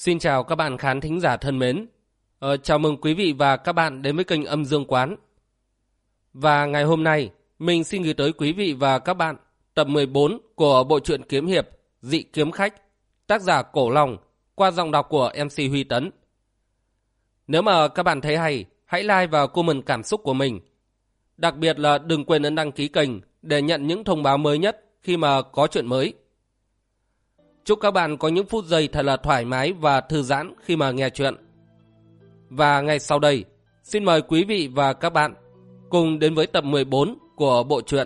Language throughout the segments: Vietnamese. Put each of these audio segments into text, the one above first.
Xin chào các bạn khán thính giả thân mến. Chào mừng quý vị và các bạn đến với kênh Âm Dương Quán. Và ngày hôm nay, mình xin gửi tới quý vị và các bạn tập 14 của bộ truyện kiếm hiệp Dị Kiếm Khách, tác giả Cổ Long, qua giọng đọc của MC Huy Tấn. Nếu mà các bạn thấy hay, hãy like và comment cảm xúc của mình. Đặc biệt là đừng quên ấn đăng ký kênh để nhận những thông báo mới nhất khi mà có chuyện mới. Chúc các bạn có những phút giây thật là thoải mái và thư giãn khi mà nghe chuyện. Và ngay sau đây, xin mời quý vị và các bạn cùng đến với tập 14 của bộ truyện.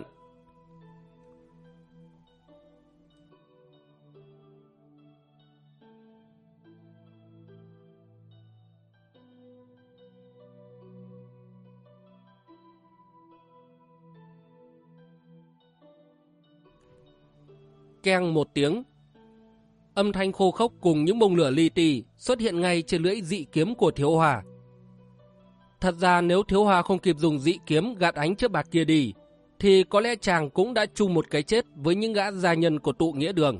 Keng một tiếng, âm thanh khô khốc cùng những bông lửa li ti xuất hiện ngay trên lưỡi dị kiếm của Thiếu Hòa. Thật ra nếu Thiếu Hòa không kịp dùng dị kiếm gạt ánh chớp bạc kia đi, thì có lẽ chàng cũng đã chung một cái chết với những gã gia nhân của tụ nghĩa đường.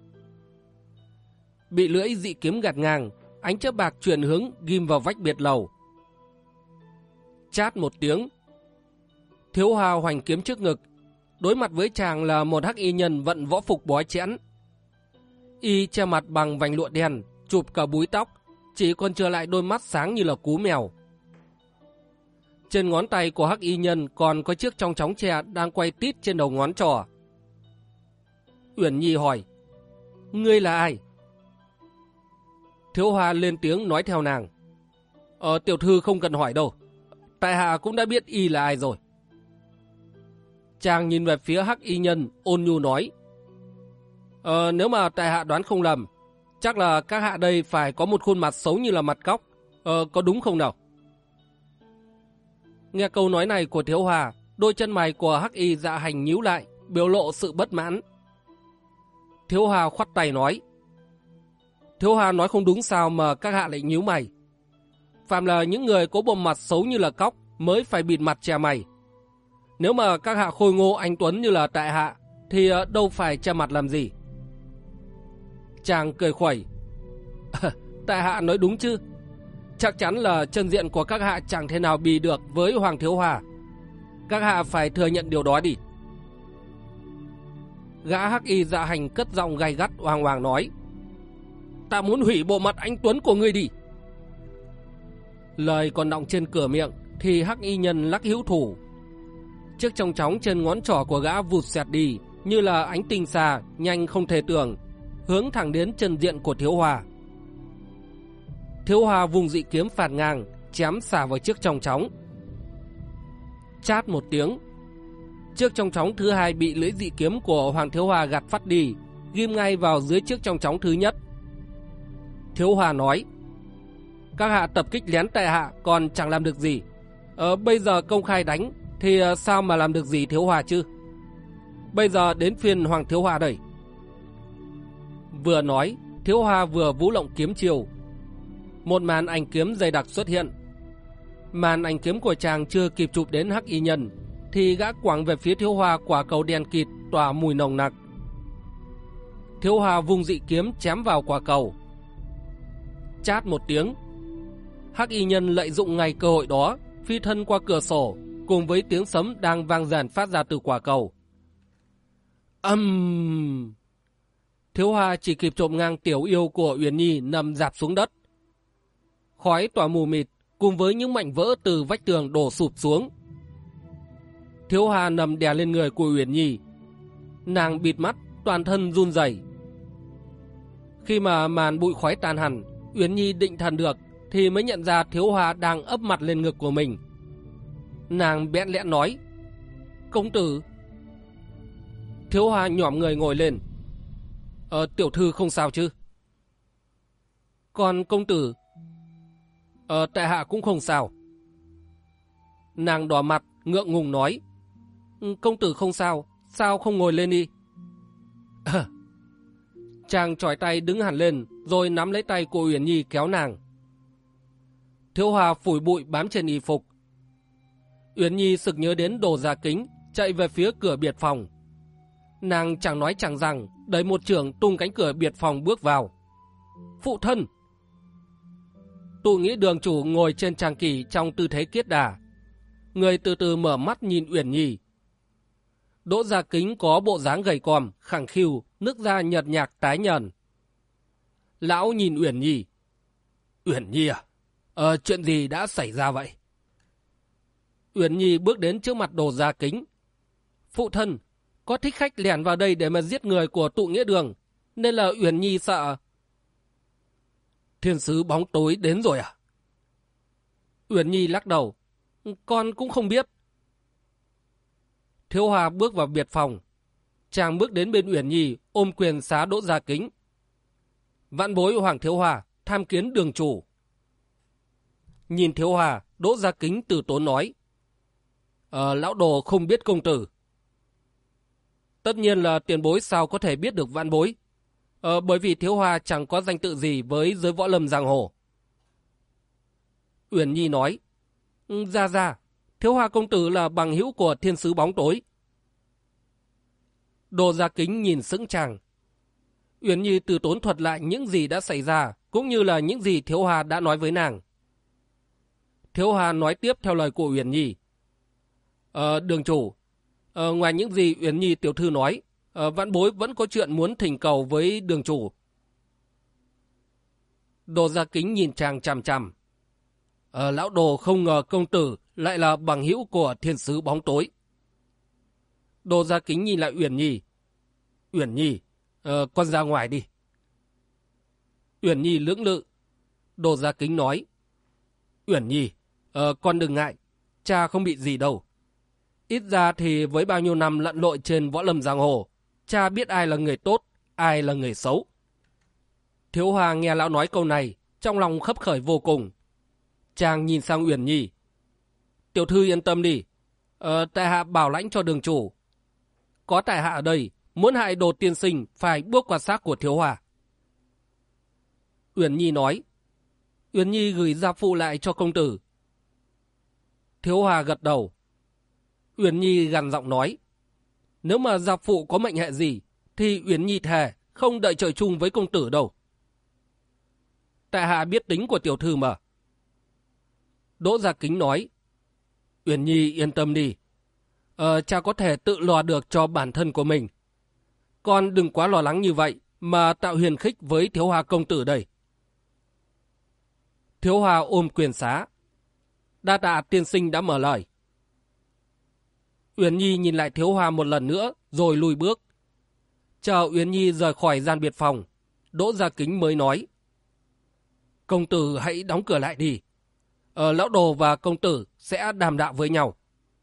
Bị lưỡi dị kiếm gạt ngang, ánh chớp bạc chuyển hướng ghim vào vách biệt lầu. Chát một tiếng, Thiếu Hòa hoành kiếm trước ngực. Đối mặt với chàng là một hắc y nhân vận võ phục bó chẽn. Y che mặt bằng vành lụa đen, chụp cả búi tóc, chỉ còn trở lại đôi mắt sáng như là cú mèo. Trên ngón tay của hắc y nhân còn có chiếc trong chóng tre đang quay tít trên đầu ngón trỏ. Uyển Nhi hỏi, ngươi là ai? Thiếu Hòa lên tiếng nói theo nàng, tiểu thư không cần hỏi đâu, tại hạ cũng đã biết y là ai rồi. Chàng nhìn về phía hắc y nhân ôn nhu nói, nếu mà tại hạ đoán không lầm, chắc là các hạ đây phải có một khuôn mặt xấu như là mặt cóc, có đúng không nào? Nghe câu nói này của Thiếu Hòa, đôi chân mày của hắc y dạ hành nhíu lại, biểu lộ sự bất mãn. Thiếu Hòa khoắt tay nói, Thiếu Hòa nói không đúng sao mà các hạ lại nhíu mày. Phạm là những người có bộ mặt xấu như là cóc mới phải bịt mặt che mày. Nếu mà các hạ khôi ngô anh tuấn như là tại hạ, thì đâu phải che mặt làm gì. Chàng cười khuẩy, tại hạ nói đúng chứ. Chắc chắn là chân diện của các hạ chẳng thể nào bì được với Hoàng Thiếu Hòa. Các hạ phải thừa nhận điều đó đi. Gã hắc y dạ hành cất giọng gay gắt oang oang nói, ta muốn hủy bộ mặt anh tuấn của ngươi đi. Lời còn đọng trên cửa miệng thì hắc y nhân lắc hữu thủ. Chiếc chong chóng trên ngón trỏ của gã vụt xẹt đi như là ánh tinh xa nhanh không thể tưởng, hướng thẳng đến chân diện của Thiếu Hòa. Thiếu Hòa vùng dị kiếm phạt ngang, chém xả vào chiếc chong chóng. Chát một tiếng, chiếc chong chóng thứ hai bị lưỡi dị kiếm của Hoàng Thiếu Hòa gạt phát đi, ghim ngay vào dưới chiếc chong chóng thứ nhất. Thiếu Hòa nói, các hạ tập kích lén tại hạ còn chẳng làm được gì, bây giờ công khai đánh thì sao mà làm được gì Thiếu Hòa chứ? Bây giờ đến phiên Hoàng Thiếu Hòa đây. Vừa nói, Thiếu Hòa vừa vũ lộng kiếm chiều. Một màn ảnh kiếm dày đặc xuất hiện. Màn ảnh kiếm của chàng chưa kịp chụp đến hắc y nhân, thì gã quẳng về phía Thiếu Hòa quả cầu đen kịt tỏa mùi nồng nặc. Thiếu Hòa vung dị kiếm chém vào quả cầu. Chát một tiếng, hắc y nhân lợi dụng ngay cơ hội đó, phi thân qua cửa sổ, cùng với tiếng sấm đang vang dàn phát ra từ quả cầu. Thiếu Hòa chỉ kịp trộm ngang tiểu yêu của Uyển Nhi nằm rạp xuống đất. Khói tỏa mù mịt cùng với những mảnh vỡ từ vách tường đổ sụp xuống. Thiếu Hòa nằm đè lên người của Uyển Nhi. Nàng bịt mắt, toàn thân run rẩy. Khi mà màn bụi khói tan hẳn, Uyển Nhi định thần được thì mới nhận ra Thiếu Hòa đang ấp mặt lên ngực của mình. Nàng bẽn lẽn nói, công tử. Thiếu Hòa nhỏm người ngồi lên. Tiểu thư không sao chứ? Còn công tử? Tại hạ cũng không sao. Nàng đỏ mặt ngượng ngùng nói, công tử không sao, sao không ngồi lên đi? Chàng chỏi tay đứng hẳn lên, rồi nắm lấy tay của Uyển Nhi kéo nàng. Thiếu Hòa phủi bụi bám trên y phục. Uyển Nhi sực nhớ đến đồ gia kính, chạy về phía cửa biệt phòng. Nàng chẳng nói chẳng rằng, đẩy một chưởng tung cánh cửa biệt phòng bước vào. Phụ thân! Tụ nghĩa đường chủ ngồi trên tràng kỷ trong tư thế kiết đà. Người từ từ mở mắt nhìn Uyển Nhi. Đỗ Gia Kính có bộ dáng gầy còm, khẳng khiu, nước da nhợt nhạt tái nhợt. Lão nhìn Uyển Nhi. Uyển Nhi à? Chuyện gì đã xảy ra vậy? Uyển Nhi bước đến trước mặt Đỗ Gia Kính. Phụ thân, có thích khách lẻn vào đây để mà giết người của Tụ nghĩa đường, nên là Uyển Nhi sợ. Thiên sứ bóng tối đến rồi à? Uyển Nhi lắc đầu. Con cũng không biết. Thiếu Hòa bước vào biệt phòng. Chàng bước đến bên Uyển Nhi ôm quyền xá Đỗ Gia Kính. Vạn bối Hoàng Thiếu Hòa tham kiến đường chủ. Nhìn Thiếu Hòa, Đỗ Gia Kính từ tốn nói. Lão đồ không biết công tử. Tất nhiên là tiền bối sao có thể biết được vạn bối. Bởi vì Thiếu Hòa chẳng có danh tự gì với giới võ lâm giang hồ. Uyển Nhi nói. Ra, Thiếu Hòa công tử là bằng hữu của thiên sứ bóng tối. Đỗ Gia Kính nhìn sững chàng. Uyển Nhi từ tốn thuật lại những gì đã xảy ra, cũng như là những gì Thiếu Hòa đã nói với nàng. Thiếu Hòa nói tiếp theo lời của Uyển Nhi. Đường chủ, ngoài những gì Uyển Nhi tiểu thư nói, vãn bối vẫn có chuyện muốn thỉnh cầu với đường chủ. Đỗ Gia Kính nhìn chàng chằm chằm. Lão đồ không ngờ công tử lại là bằng hữu của thiên sứ bóng tối. Đỗ Gia Kính nhìn lại Uyển Nhi. Uyển Nhi, con ra ngoài đi. Uyển Nhi lưỡng lự. Đỗ Gia Kính nói. Uyển Nhi, con đừng ngại, cha không bị gì đâu. Ít ra thì với bao nhiêu năm lặn lội trên võ lâm giang hồ, cha biết ai là người tốt, ai là người xấu. Thiếu Hòa nghe lão nói câu này, trong lòng khấp khởi vô cùng. Chàng nhìn sang Uyển Nhi. Tiểu thư yên tâm đi, tại hạ bảo lãnh cho đường chủ. Có tại hạ ở đây, muốn hại Đồ tiên sinh phải bước qua xác của Thiếu Hòa. Uyển Nhi nói. Uyển Nhi gửi gia phụ lại cho công tử. Thiếu Hòa gật đầu. Uyển Nhi gằn giọng nói. Nếu mà gia phụ có mệnh hệ gì, thì Uyển Nhi thề không đợi trời chung với công tử đâu. Tại hạ biết tính của tiểu thư mà. Đỗ Gia Kính nói. Uyển Nhi yên tâm đi. Cha có thể tự lo được cho bản thân của mình. Con đừng quá lo lắng như vậy mà tạo hiền khích với Thiếu Hòa công tử đây. Thiếu Hòa ôm quyền xá. Đa tạ tiên sinh đã mở lời. Uyển Nhi nhìn lại Thiếu Hòa một lần nữa rồi lùi bước. Chờ Uyển Nhi rời khỏi gian biệt phòng, Đỗ Gia Kính mới nói. Công tử hãy đóng cửa lại đi. Lão đồ và công tử sẽ đàm đạo với nhau.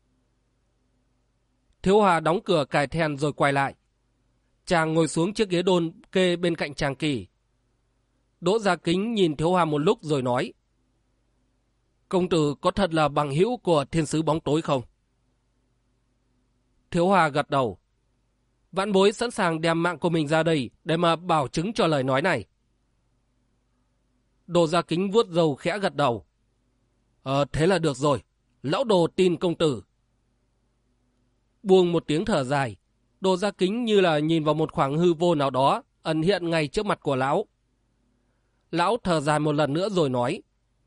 Thiếu Hòa đóng cửa cài then rồi quay lại. Chàng ngồi xuống chiếc ghế đôn kê bên cạnh chàng Kỳ. Đỗ Gia Kính nhìn Thiếu Hòa một lúc rồi nói. Công tử có thật là bằng hữu của thiên sứ bóng tối không? Thiếu Hòa gật đầu. Vãn bối sẵn sàng đem mạng của mình ra đây để mà bảo chứng cho lời nói này. Đỗ Gia Kính vuốt râu khẽ gật đầu. Thế là được rồi. Lão đồ tin công tử. Buông một tiếng thở dài, Đỗ Gia Kính như là nhìn vào một khoảng hư vô nào đó ẩn hiện ngay trước mặt của lão. Lão thở dài một lần nữa rồi nói.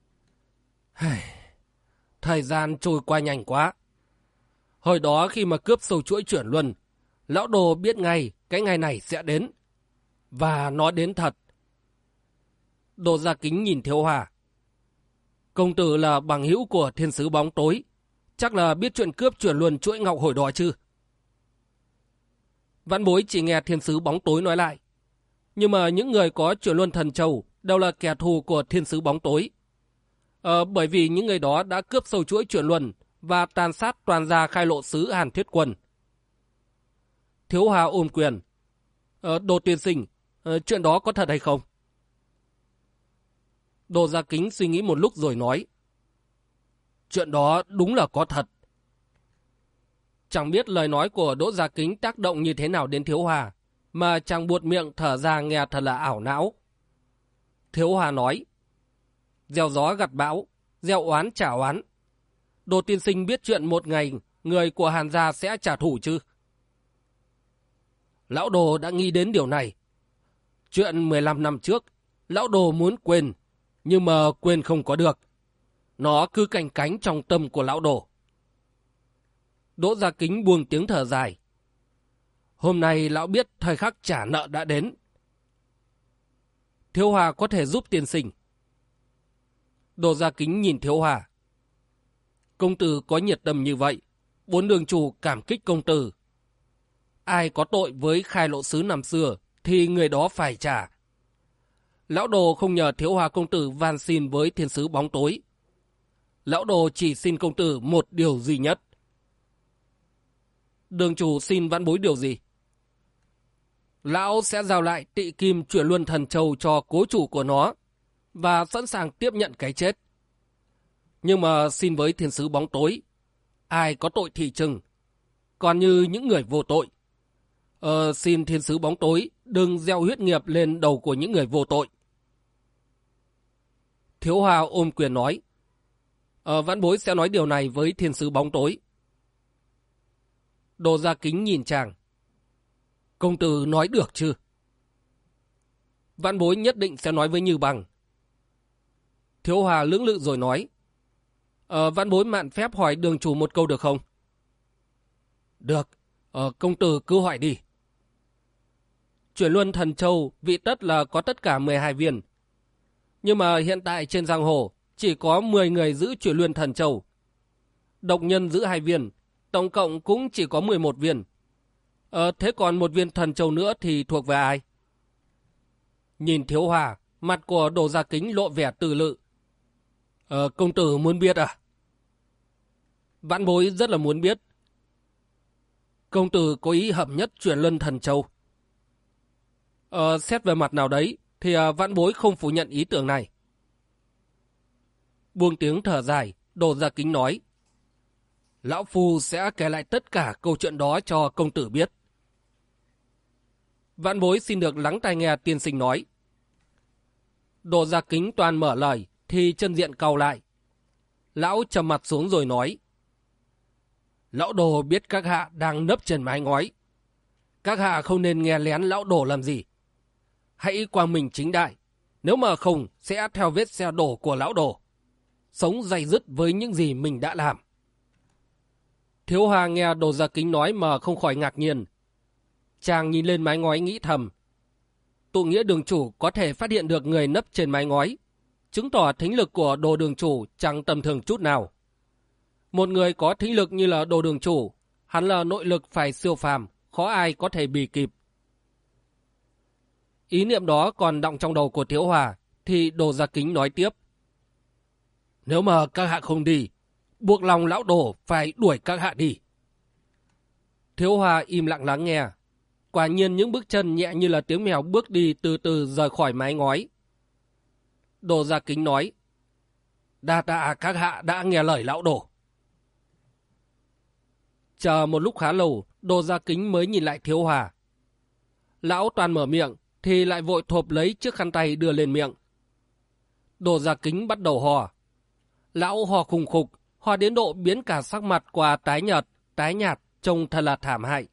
Thời gian trôi qua nhanh quá. Hồi đó khi mà cướp sâu chuỗi chuyển luân, lão đồ biết ngay cái ngày này sẽ đến. Và nó đến thật. Đỗ Gia Kính nhìn Thiếu Hòa. Công tử là bằng hữu của thiên sứ bóng tối, chắc là biết chuyện cướp chuyển luân chuỗi ngọc hồi đó chứ. Vãn bối chỉ nghe thiên sứ bóng tối nói lại. Nhưng mà những người có chuyển luân thần châu đều là kẻ thù của thiên sứ bóng tối. Bởi vì những người đó đã cướp sâu chuỗi chuyển luân và tàn sát toàn gia khai lộ sứ Hàn Thiết Quân. Thiếu Hòa ôm quyền. Đồ tiên sinh, chuyện đó có thật hay không? Đỗ Gia Kính suy nghĩ một lúc rồi nói. Chuyện đó đúng là có thật. Chẳng biết lời nói của Đỗ Gia Kính tác động như thế nào đến Thiếu Hòa, mà chàng buột miệng thở ra nghe thật là ảo não. Thiếu Hòa nói. Gieo gió gặt bão, gieo oán trả oán. Đồ tiên sinh biết chuyện một ngày người của Hàn gia sẽ trả thù chứ? Lão đồ đã nghĩ đến điều này. Chuyện 15 năm trước, lão đồ muốn quên. nhưng mà quên không có được. Nó cứ canh cánh trong tâm của lão Đồ. Đỗ Gia Kính buông tiếng thở dài. Hôm nay lão biết thời khắc trả nợ đã đến. Thiếu Hòa có thể giúp tiên sinh. Đỗ Gia Kính nhìn Thiếu Hòa. Công tử có nhiệt tâm như vậy, bốn đường chủ cảm kích công tử. Ai có tội với khai lộ sứ năm xưa thì người đó phải trả. Lão Đồ không nhờ Thiếu Hòa công tử van xin với thiên sứ bóng tối. Lão Đồ chỉ xin công tử một điều duy nhất. Đường chủ xin vãn bối điều gì? Lão sẽ giao lại Tị Kim Chuyển Luân Thần Châu cho cố chủ của nó và sẵn sàng tiếp nhận cái chết. Nhưng mà xin với thiên sứ bóng tối, ai có tội thì trừng, còn như những người vô tội. Xin thiên sứ bóng tối đừng gieo huyết nghiệp lên đầu của những người vô tội. Thiếu Hòa ôm quyền nói. Vãn bối sẽ nói điều này với thiên sứ bóng tối. Đỗ Gia Kính nhìn chàng. Công tử nói được chứ? Vãn bối nhất định sẽ nói với Như Bằng. Thiếu Hòa lưỡng lự rồi nói. Vãn bối mạn phép hỏi đường chủ một câu được không? Được, công tử cứ hỏi đi. Chuyển Luân Thần Châu vị tất là có tất cả 12 viên. Nhưng mà hiện tại trên giang hồ chỉ có 10 người giữ Chuyển Luân Thần Châu. Độc nhân giữ 2 viên, tổng cộng cũng chỉ có 11 viên. Thế còn một viên Thần Châu nữa thì thuộc về ai? Nhìn Thiếu Hòa, mặt của Đỗ Gia Kính lộ vẻ tư lự. Công tử muốn biết à? Vãn bối rất là muốn biết. Công tử có ý hợp nhất Chuyển Luân Thần Châu. Xét về mặt nào đấy thì vãn bối không phủ nhận ý tưởng này. Buông tiếng thở dài, Đỗ Gia Kính nói. Lão Phu sẽ kể lại tất cả câu chuyện đó cho công tử biết. Vãn bối xin được lắng tai nghe tiên sinh nói. Đỗ Gia Kính toàn mở lời thì chân diện cau lại. Lão trầm mặt xuống rồi nói. Lão Đồ biết các hạ đang nấp trên mái ngói. Các hạ không nên nghe lén lão Đồ làm gì. Hãy quang minh chính đại. Nếu mà không sẽ theo vết xe đổ của lão Đồ. Sống day dứt với những gì mình đã làm. Thiếu Hòa nghe Đỗ Gia Kính nói mà không khỏi ngạc nhiên. Chàng nhìn lên mái ngói nghĩ thầm. Tụ nghĩa đường chủ có thể phát hiện được người nấp trên mái ngói, chứng tỏ thính lực của Đồ đường chủ chẳng tầm thường chút nào. Một người có thính lực như là Đồ đường chủ, hắn là nội lực phải siêu phàm, khó ai có thể bì kịp. Ý niệm đó còn đọng trong đầu của Thiếu Hòa, thì Đỗ Gia Kính nói tiếp. Nếu mà các hạ không đi, buộc lòng lão Đồ phải đuổi các hạ đi. Thiếu Hòa im lặng lắng nghe. Quả nhiên những bước chân nhẹ như là tiếng mèo bước đi từ từ rời khỏi mái ngói. Đỗ Gia Kính nói. Đa tạ các hạ đã nghe lời lão Đồ. Chờ một lúc khá lâu, Đỗ Gia Kính mới nhìn lại Thiếu Hòa. Lão toàn mở miệng thì lại vội thộp lấy chiếc khăn tay đưa lên miệng. Đỗ Gia Kính bắt đầu hò. Lão hò khùng khục, hò đến độ biến cả sắc mặt qua tái nhợt, tái nhạt, trông thật là thảm hại.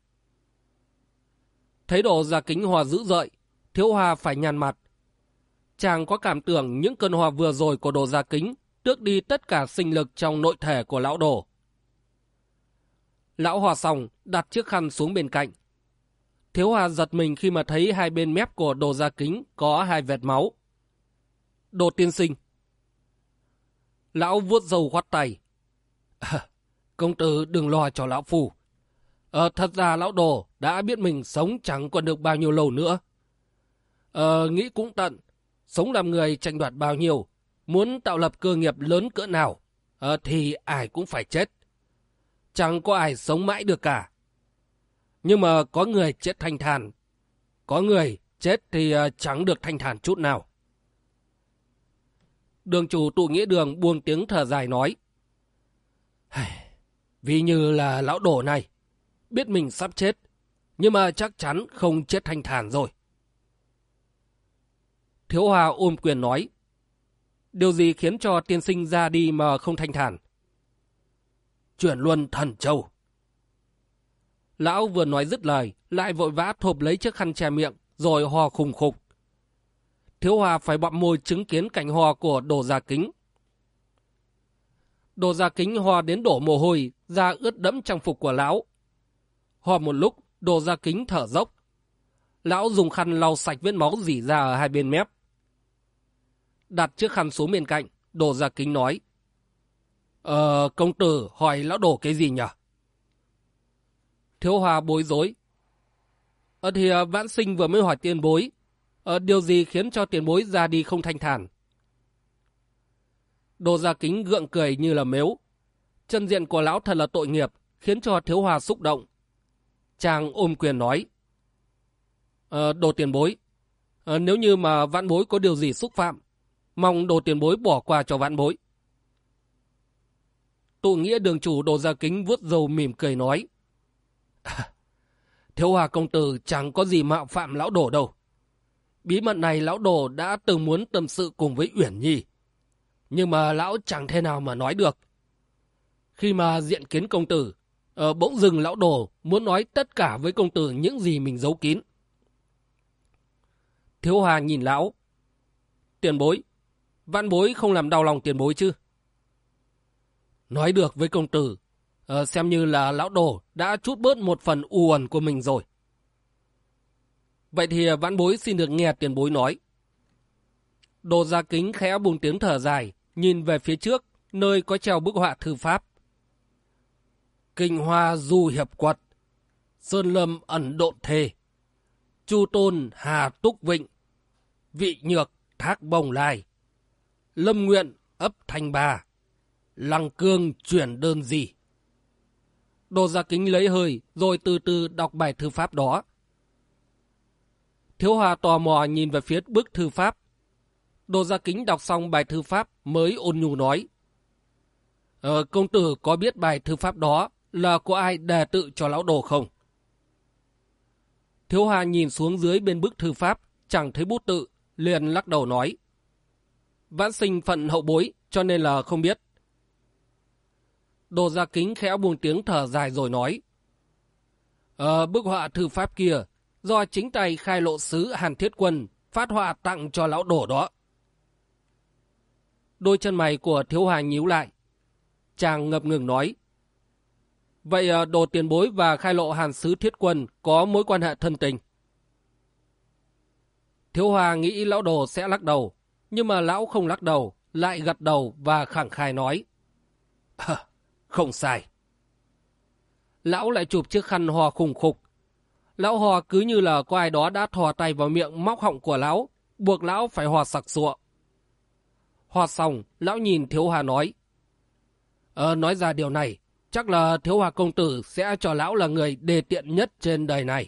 Thấy Đỗ Gia Kính hò dữ dội, Thiếu Hòa phải nhăn mặt. Chàng có cảm tưởng những cơn hò vừa rồi của Đỗ Gia Kính tước đi tất cả sinh lực trong nội thể của lão Đồ. Lão hò xong, đặt chiếc khăn xuống bên cạnh. Thiếu Hòa giật mình khi mà thấy hai bên mép của Đỗ Gia Kính có hai vệt máu. Đồ tiên sinh. Lão vuốt râu khoát tay. Công tử đừng lo cho lão phu. Thật ra lão Đồ đã biết mình sống chẳng còn được bao nhiêu lâu nữa. Nghĩ cũng tận, sống làm người tranh đoạt bao nhiêu, muốn tạo lập cơ nghiệp lớn cỡ nào, thì ai cũng phải chết. Chẳng có ai sống mãi được cả. Nhưng mà có người chết thanh thản, có người chết thì chẳng được thanh thản chút nào. Đường chủ tụ nghĩa đường buông tiếng thở dài nói. Vì như là lão Đồ này, biết mình sắp chết, nhưng mà chắc chắn không chết thanh thản rồi. Thiếu Hòa ôm quyền nói. Điều gì khiến cho tiên sinh ra đi mà không thanh thản? Chuyển Luân Thần Châu. Lão vừa nói dứt lời, lại vội vã thộp lấy chiếc khăn che miệng, rồi hò khùng khục. Thiếu Hòa phải bặm môi chứng kiến cảnh hò của Đồ Gia Kính. Đồ Gia Kính hò đến đổ mồ hôi, da ướt đẫm trang phục của lão. Hò một lúc, Đồ Gia Kính thở dốc. Lão dùng khăn lau sạch vết máu rỉ ra ở hai bên mép. Đặt chiếc khăn xuống bên cạnh, Đồ Gia Kính nói: Công tử hỏi lão Đồ cái gì nhỉ? Thiếu Hòa bối rối: Thì vãn sinh vừa mới hỏi tiền bối, điều gì khiến cho tiền bối ra đi không thanh thản? Đồ Gia Kính gượng cười như là mếu. Chân diện của lão thật là tội nghiệp, khiến cho Thiếu Hòa xúc động. Chàng ôm quyền nói: Đồ tiền bối, nếu như mà vãn bối có điều gì xúc phạm, mong đồ tiền bối bỏ qua cho vãn bối. Tụ nghĩa đường chủ Đồ Gia Kính vuốt râu mỉm cười nói: Thiếu Hòa công tử chẳng có gì mạo phạm lão Đồ đâu. Bí mật này lão Đồ đã từng muốn tâm sự cùng với Uyển Nhi, nhưng mà lão chẳng thể nào mà nói được. Khi mà diện kiến công tử, bỗng dưng lão Đồ muốn nói tất cả với công tử những gì mình giấu kín. Thiếu Hòa nhìn lão: Tiền bối, vãn bối không làm đau lòng tiền bối chứ? Nói được với công tử, xem như là lão Đồ đã trút bớt một phần u uẩn của mình rồi. Vậy thì vãn bối xin được nghe tiền bối nói. Đồ Gia Kính khẽ buông tiếng thở dài, nhìn về phía trước, nơi có treo bức họa thư pháp. Kinh hoa du hiệp quật, sơn lâm ẩn độn thề, chu tôn hà túc vịnh, vị nhược thác bồng lai, lâm nguyện ấp thành bà, lăng cương chuyển đơn gì. Đồ Gia Kính lấy hơi rồi từ từ đọc bài thư pháp đó. Thiếu Hòa tò mò nhìn về phía bức thư pháp. Đồ Gia Kính đọc xong bài thư pháp mới ôn nhu nói: Công tử có biết bài thư pháp đó là của ai đề tự cho lão Đồ không? Thiếu Hòa nhìn xuống dưới bên bức thư pháp, chẳng thấy bút tự, liền lắc đầu nói: Vãn sinh phận hậu bối, cho nên là không biết. Đồ Gia Kính khẽ buông tiếng thở dài rồi nói: Bức họa thư pháp kia do chính tay khai lộ sứ Hàn Thiết Quân phát họa tặng cho lão Đồ đó. Đôi chân mày của Thiếu Hòa nhíu lại. Chàng ngập ngừng nói: Vậy Đồ tiền bối và khai lộ Hàn sứ Thiết Quân có mối quan hệ thân tình? Thiếu Hòa nghĩ lão Đồ sẽ lắc đầu, nhưng mà lão không lắc đầu, lại gật đầu và khẳng khai nói: Không sai. Lão lại chụp chiếc khăn hò khùng khục. Lão hò cứ như là có ai đó đã thò tay vào miệng móc họng của lão, buộc lão phải hò sặc sụa. Hò xong, lão nhìn Thiếu Hòa nói: Nói ra điều này, chắc là Thiếu Hòa công tử sẽ cho lão là người đề tiện nhất trên đời này.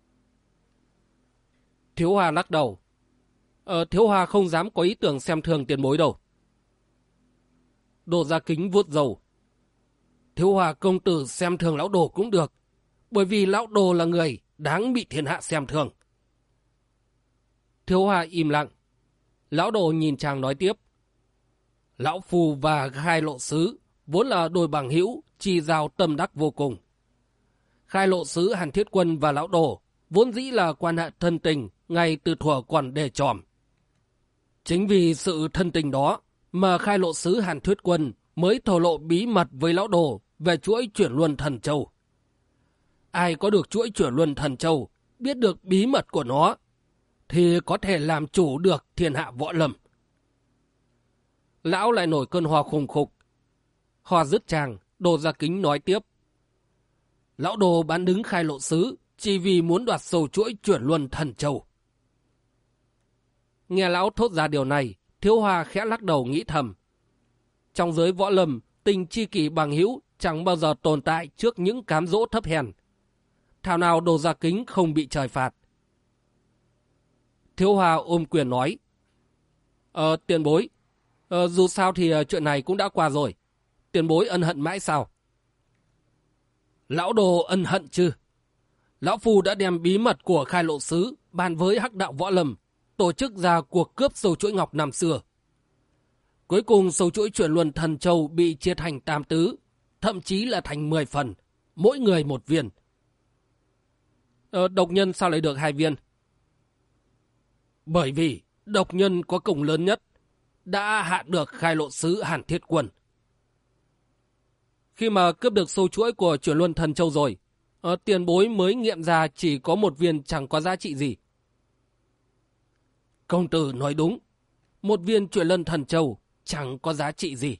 Thiếu Hòa lắc đầu: Thiếu Hòa không dám có ý tưởng xem thường tiền bối đâu. Đồ Gia Kính vuốt râu: Thiếu Hòa công tử xem thường lão Đồ cũng được, bởi vì lão Đồ là người đáng bị thiên hạ xem thường. Thiếu Hòa im lặng. Lão Đồ nhìn chàng nói tiếp: Lão Phu và khai lộ sứ vốn là đôi bằng hữu, chi giao tâm đắc vô cùng. Khai lộ sứ Hàn Thiết Quân và lão Đồ vốn dĩ là quan hệ thân tình ngay từ thuở còn đề tròm. Chính vì sự thân tình đó mà khai lộ sứ Hàn Thiết Quân mới thổ lộ bí mật với lão Đồ về chuỗi chuyển luân thần châu. Ai có được chuỗi chuyển luân thần châu, biết được bí mật của nó, thì có thể làm chủ được thiên hạ võ lâm. Lão lại nổi cơn ho khùng khục. Ho dứt chàng, Đồ Gia Kính nói tiếp: Lão Đồ bán đứng khai lộ sứ chỉ vì muốn đoạt sầu chuỗi chuyển luân thần châu. Nghe lão thốt ra điều này, Thiếu Hòa khẽ lắc đầu nghĩ thầm. Trong giới võ lâm, tình chi kỷ bằng hữu chẳng bao giờ tồn tại trước những cám dỗ thấp hèn. Thảo nào Đồ Gia Kính không bị trời phạt. Thiếu Hòa ôm quyền nói: Tiền bối, dù sao thì chuyện này cũng đã qua rồi. Tiền bối ân hận mãi sao? Lão Đồ ân hận chứ? Lão Phu đã đem bí mật của khai lộ sứ bàn với hắc đạo võ lâm, tổ chức ra cuộc cướp sâu chuỗi ngọc năm xưa. Cuối cùng sâu chuỗi chuyển luân thần châu bị chia thành 8 tứ, thậm chí là thành 10 phần, mỗi người 1 viên. Độc nhân sao lại được 2 viên? Bởi vì độc nhân có công lớn nhất, đã hạ được khai lộ sứ Hàn Thiết Quân. Khi mà cướp được sâu chuỗi của Chuyển Luân Thần Châu rồi, tiền bối mới nghiệm ra chỉ có một viên chẳng có giá trị gì. Công tử nói đúng, một viên Chuyển Luân Thần Châu chẳng có giá trị gì.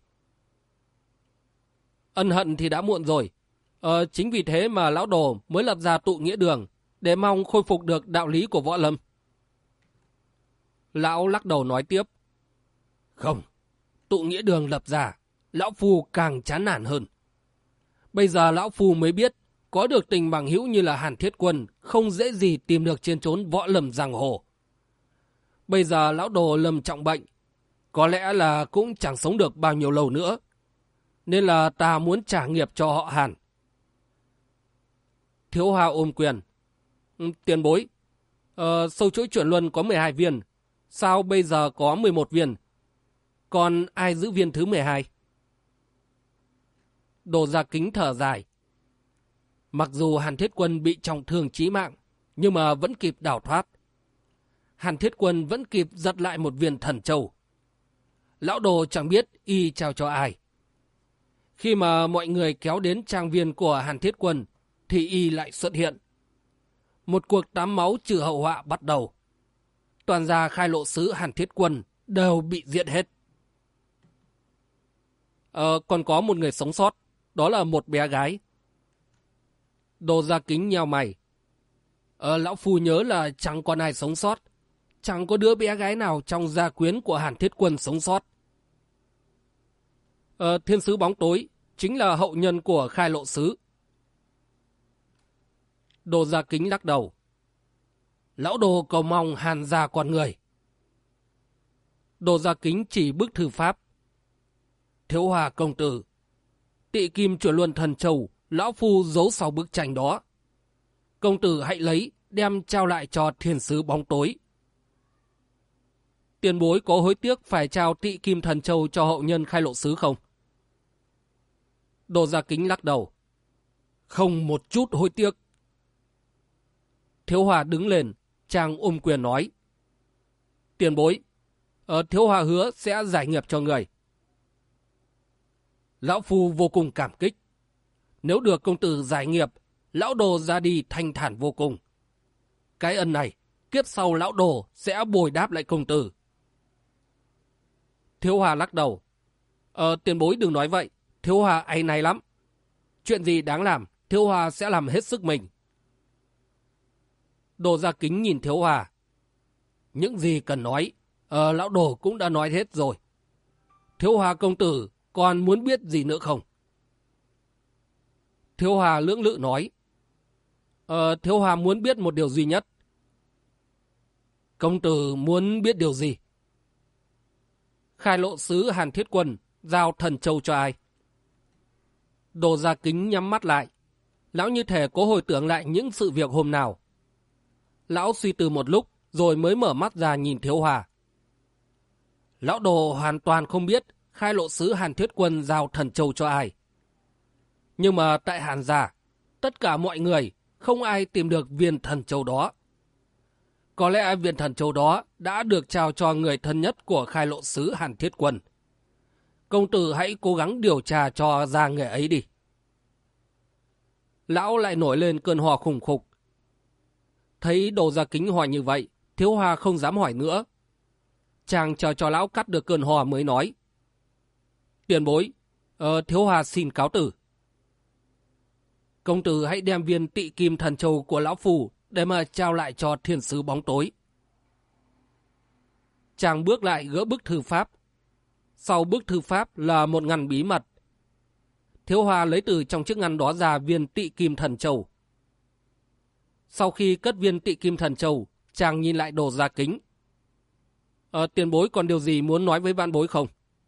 Ân hận thì đã muộn rồi. Chính vì thế mà lão đồ mới lập ra tụ nghĩa đường để mong khôi phục được đạo lý của võ lâm. Lão lắc đầu nói tiếp. Không, tụ nghĩa đường lập ra, lão phu càng chán nản hơn. Bây giờ lão phu mới biết có được tình bằng hữu như là Hàn Thiết Quân không dễ gì tìm được trên chốn võ lâm giang hồ. Bây giờ lão đồ lâm trọng bệnh, có lẽ là cũng chẳng sống được bao nhiêu lâu nữa. Nên là ta muốn trả nghiệp cho họ Hàn. Thiếu Hoa ôm quyền. Tiền bối, sâu chuỗi Chuyển Luân có 12 viên, sao bây giờ có 11 viên? Còn ai giữ viên thứ 12? Đồ Gia Kính thở dài. Mặc dù Hàn Thiết Quân bị trọng thương chí mạng, nhưng mà vẫn kịp đào thoát. Hàn Thiết Quân vẫn kịp giật lại một viên thần châu. Lão đồ chẳng biết y trao cho ai. Khi mà mọi người kéo đến trang viên của Hàn Thiết Quân, thì y lại xuất hiện. Một cuộc tắm máu trừ hậu họa bắt đầu. Toàn gia khai lộ sứ Hàn Thiết Quân đều bị giết hết. Còn có một người sống sót, đó là một bé gái. Đồ Gia Kính nheo mày. Lão phu nhớ là chẳng còn ai sống sót. Chẳng có đứa bé gái nào trong gia quyến của Hàn Thiết Quân sống sót. Thiên sứ bóng tối chính là hậu nhân của khai lộ sứ. Đồ Gia Kính lắc đầu. Lão đồ cầu mong Hàn gia con người. Đồ Gia Kính chỉ bức thư pháp. Thiếu Hòa công tử, Tị Kim Chuyển Luân Thần Châu lão phu giấu sau bức tranh đó. Công tử hãy lấy đem trao lại cho thiên sứ bóng tối. Tiền bối có hối tiếc phải trao Tị Kim Thần Châu cho hậu nhân khai lộ sứ không? Đồ Gia Kính lắc đầu. Không một chút hối tiếc. Thiếu Hòa đứng lên, chàng ôm quyền nói. Tiền bối, Thiếu Hòa hứa sẽ giải nghiệp cho người. Lão phu vô cùng cảm kích. Nếu được công tử giải nghiệp, lão đồ ra đi thanh thản vô cùng. Cái ân này, kiếp sau lão đồ sẽ bồi đáp lại công tử. Thiếu Hòa lắc đầu. Tiền bối đừng nói vậy, Thiếu Hòa áy náy lắm. Chuyện gì đáng làm, Thiếu Hòa sẽ làm hết sức mình. Đồ Gia Kính nhìn Thiếu Hòa. Những gì cần nói, lão đồ cũng đã nói hết rồi. Thiếu Hòa công tử còn muốn biết gì nữa không? Thiếu Hòa lưỡng lự nói. Thiếu Hòa muốn biết một điều duy nhất. Công tử muốn biết điều gì? Khai lộ sứ Hàn Thiết Quân giao thần châu cho ai? Đồ Gia Kính nhắm mắt lại. Lão như thể có hồi tưởng lại những sự việc hôm nào. Lão suy tư một lúc rồi mới mở mắt ra nhìn Thiếu Hòa. Lão đồ hoàn toàn không biết khai lộ sứ Hàn Thiết Quân giao thần châu cho ai. Nhưng mà tại Hàn gia, tất cả mọi người không ai tìm được viên thần châu đó. Có lẽ viên thần châu đó đã được trao cho người thân nhất của khai lộ sứ Hàn Thiết Quân. Công tử hãy cố gắng điều tra cho ra người ấy đi. Lão lại nổi lên cơn hò khủng khục. Thấy Đồ Gia Kính hỏi như vậy, Thiếu Hòa không dám hỏi nữa. Chàng chờ cho lão cắt được cơn hò mới nói. Tiền bối, Thiếu Hòa xin cáo tử. Công tử hãy đem viên Tị Kim Thần Châu của lão phù để mà trao lại cho thiên sứ bóng tối. Chàng bước lại gỡ bức thư pháp. Sau bức thư pháp là một ngăn bí mật. Thiếu Hòa lấy từ trong chiếc ngăn đó ra viên Tị Kim Thần Châu. Sau khi cất viên Tị Kim Thần Châu, chàng nhìn lại Đồ Gia Kính. Tiền bối còn điều gì muốn nói với vãn bối không?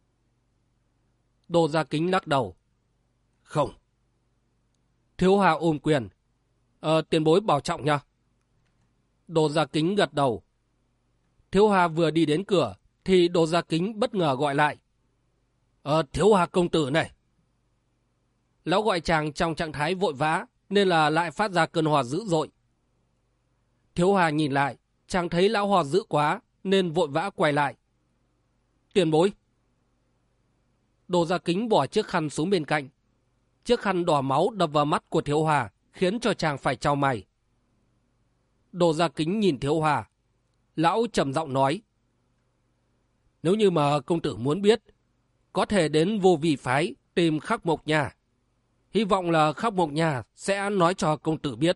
Đồ Gia Kính lắc đầu. Không. Thiếu Hòa ôm quyền. Tiền bối bảo trọng nha. Đồ Gia Kính gật đầu. Thiếu Hòa vừa đi đến cửa thì Đồ Gia Kính bất ngờ gọi lại. Thiếu Hòa công tử này. Lão gọi chàng trong trạng thái vội vã nên là lại phát ra cơn hò dữ dội. Thiếu Hòa nhìn lại, chàng thấy lão hò dữ quá nên vội vã quay lại. Tiền bối. Đồ Gia Kính bỏ chiếc khăn xuống bên cạnh. Chiếc khăn đỏ máu đập vào mắt của Thiếu Hòa, khiến cho chàng phải chau mày. Đồ Gia Kính nhìn Thiếu Hòa. Lão trầm giọng nói: Nếu như mà công tử muốn biết, có thể đến Vô Vi phái tìm Khắc Mộc Nha. Hy vọng là Khắc Mộc Nha sẽ nói cho công tử biết.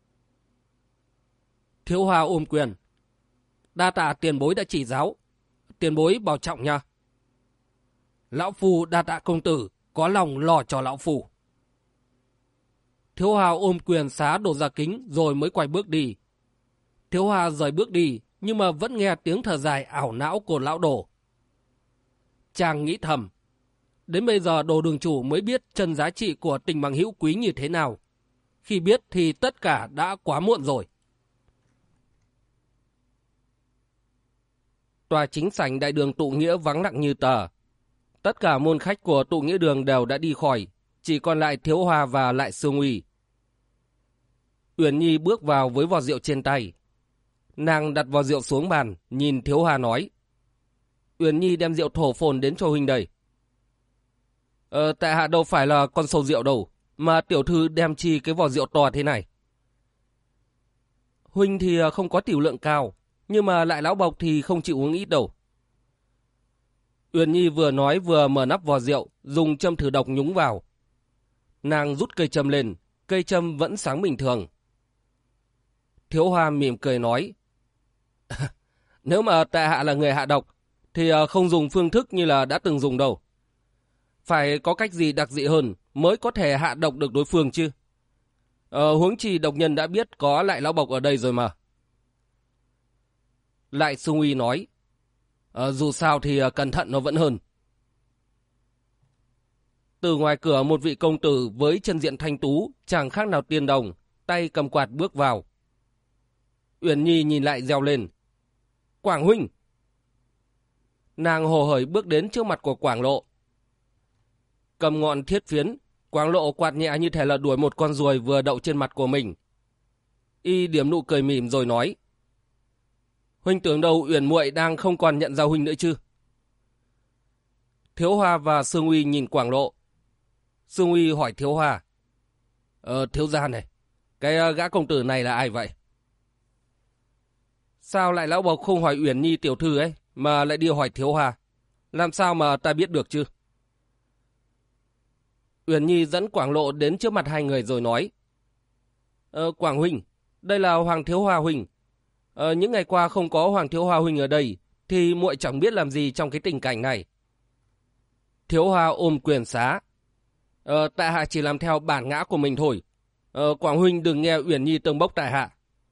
Thiếu Hòa ôm quyền: Đa tạ tiền bối đã chỉ giáo. Tiền bối bảo trọng nha. Lão phu đa tạ công tử, có lòng lo cho lão phu. Thiếu Hòa ôm quyền xá Đồ Gia Kính rồi mới quay bước đi. Thiếu Hòa rời bước đi, nhưng mà vẫn nghe tiếng thở dài ảo não của lão Đồ. Chàng nghĩ thầm, đến bây giờ Đồ đường chủ mới biết chân giá trị của tình bằng hữu quý như thế nào. Khi biết thì tất cả đã quá muộn rồi. Tòa chính sảnh đại đường Tụ Nghĩa vắng lặng như tờ. Tất cả môn khách của Tụ Nghĩa đường đều đã đi khỏi, chỉ còn lại Thiếu Hòa và lại Sương Uy. Uyển Nhi bước vào với vò rượu trên tay. Nàng đặt vò rượu xuống bàn, nhìn Thiếu Hòa nói: Uyển Nhi đem rượu thổ phồn đến cho huynh đây. Tại hạ đâu phải là con sâu rượu đâu, mà tiểu thư đem chi cái vò rượu to thế này. Huynh thì không có tiểu lượng cao, nhưng mà lại lão bộc thì không chịu uống ít đâu. Uyển Nhi vừa nói vừa mở nắp vò rượu, dùng châm thử độc nhúng vào. Nàng rút cây châm lên, cây châm vẫn sáng bình thường. Thiếu Hòa mỉm cười nói: Nếu mà tại hạ là người hạ độc, thì không dùng phương thức như là đã từng dùng đâu. Phải có cách gì đặc dị hơn mới có thể hạ độc được đối phương chứ. Huống chi độc nhân đã biết có lại lão bộc ở đây rồi mà. Lại Sương Uy nói: Dù sao thì cẩn thận nó vẫn hơn. Từ ngoài cửa một vị công tử với chân diện thanh tú, chẳng khác nào tiên đồng, tay cầm quạt bước vào. Uyển Nhi nhìn lại reo lên: Quảng huynh! Nàng hồ hởi bước đến trước mặt của Quảng Lộ. Cầm ngọn thiết phiến, Quảng Lộ quạt nhẹ như thể là đuổi một con ruồi vừa đậu trên mặt của mình. Y điểm nụ cười mỉm rồi nói: Huynh tưởng đâu Uyển muội đang không còn nhận ra huynh nữa chứ? Thiếu Hòa và Sương Uy nhìn Quảng Lộ. Sương Uy hỏi Thiếu Hòa: Thiếu gia này, cái gã công tử này là ai vậy? Sao lại lão bộc không hỏi Uyển Nhi tiểu thư ấy, mà lại đi hỏi Thiếu Hòa? Làm sao mà ta biết được chứ? Uyển Nhi dẫn Quảng Lộ đến trước mặt hai người rồi nói: Quảng huynh, đây là Hoàng Thiếu Hòa huynh. Những ngày qua không có Hoàng Thiếu Hòa huynh ở đây, thì muội chẳng biết làm gì trong cái tình cảnh này. Thiếu Hòa ôm quyền xá: Tại hạ chỉ làm theo bản ngã của mình thôi. Quảng huynh đừng nghe Uyển Nhi tâng bốc tại hạ.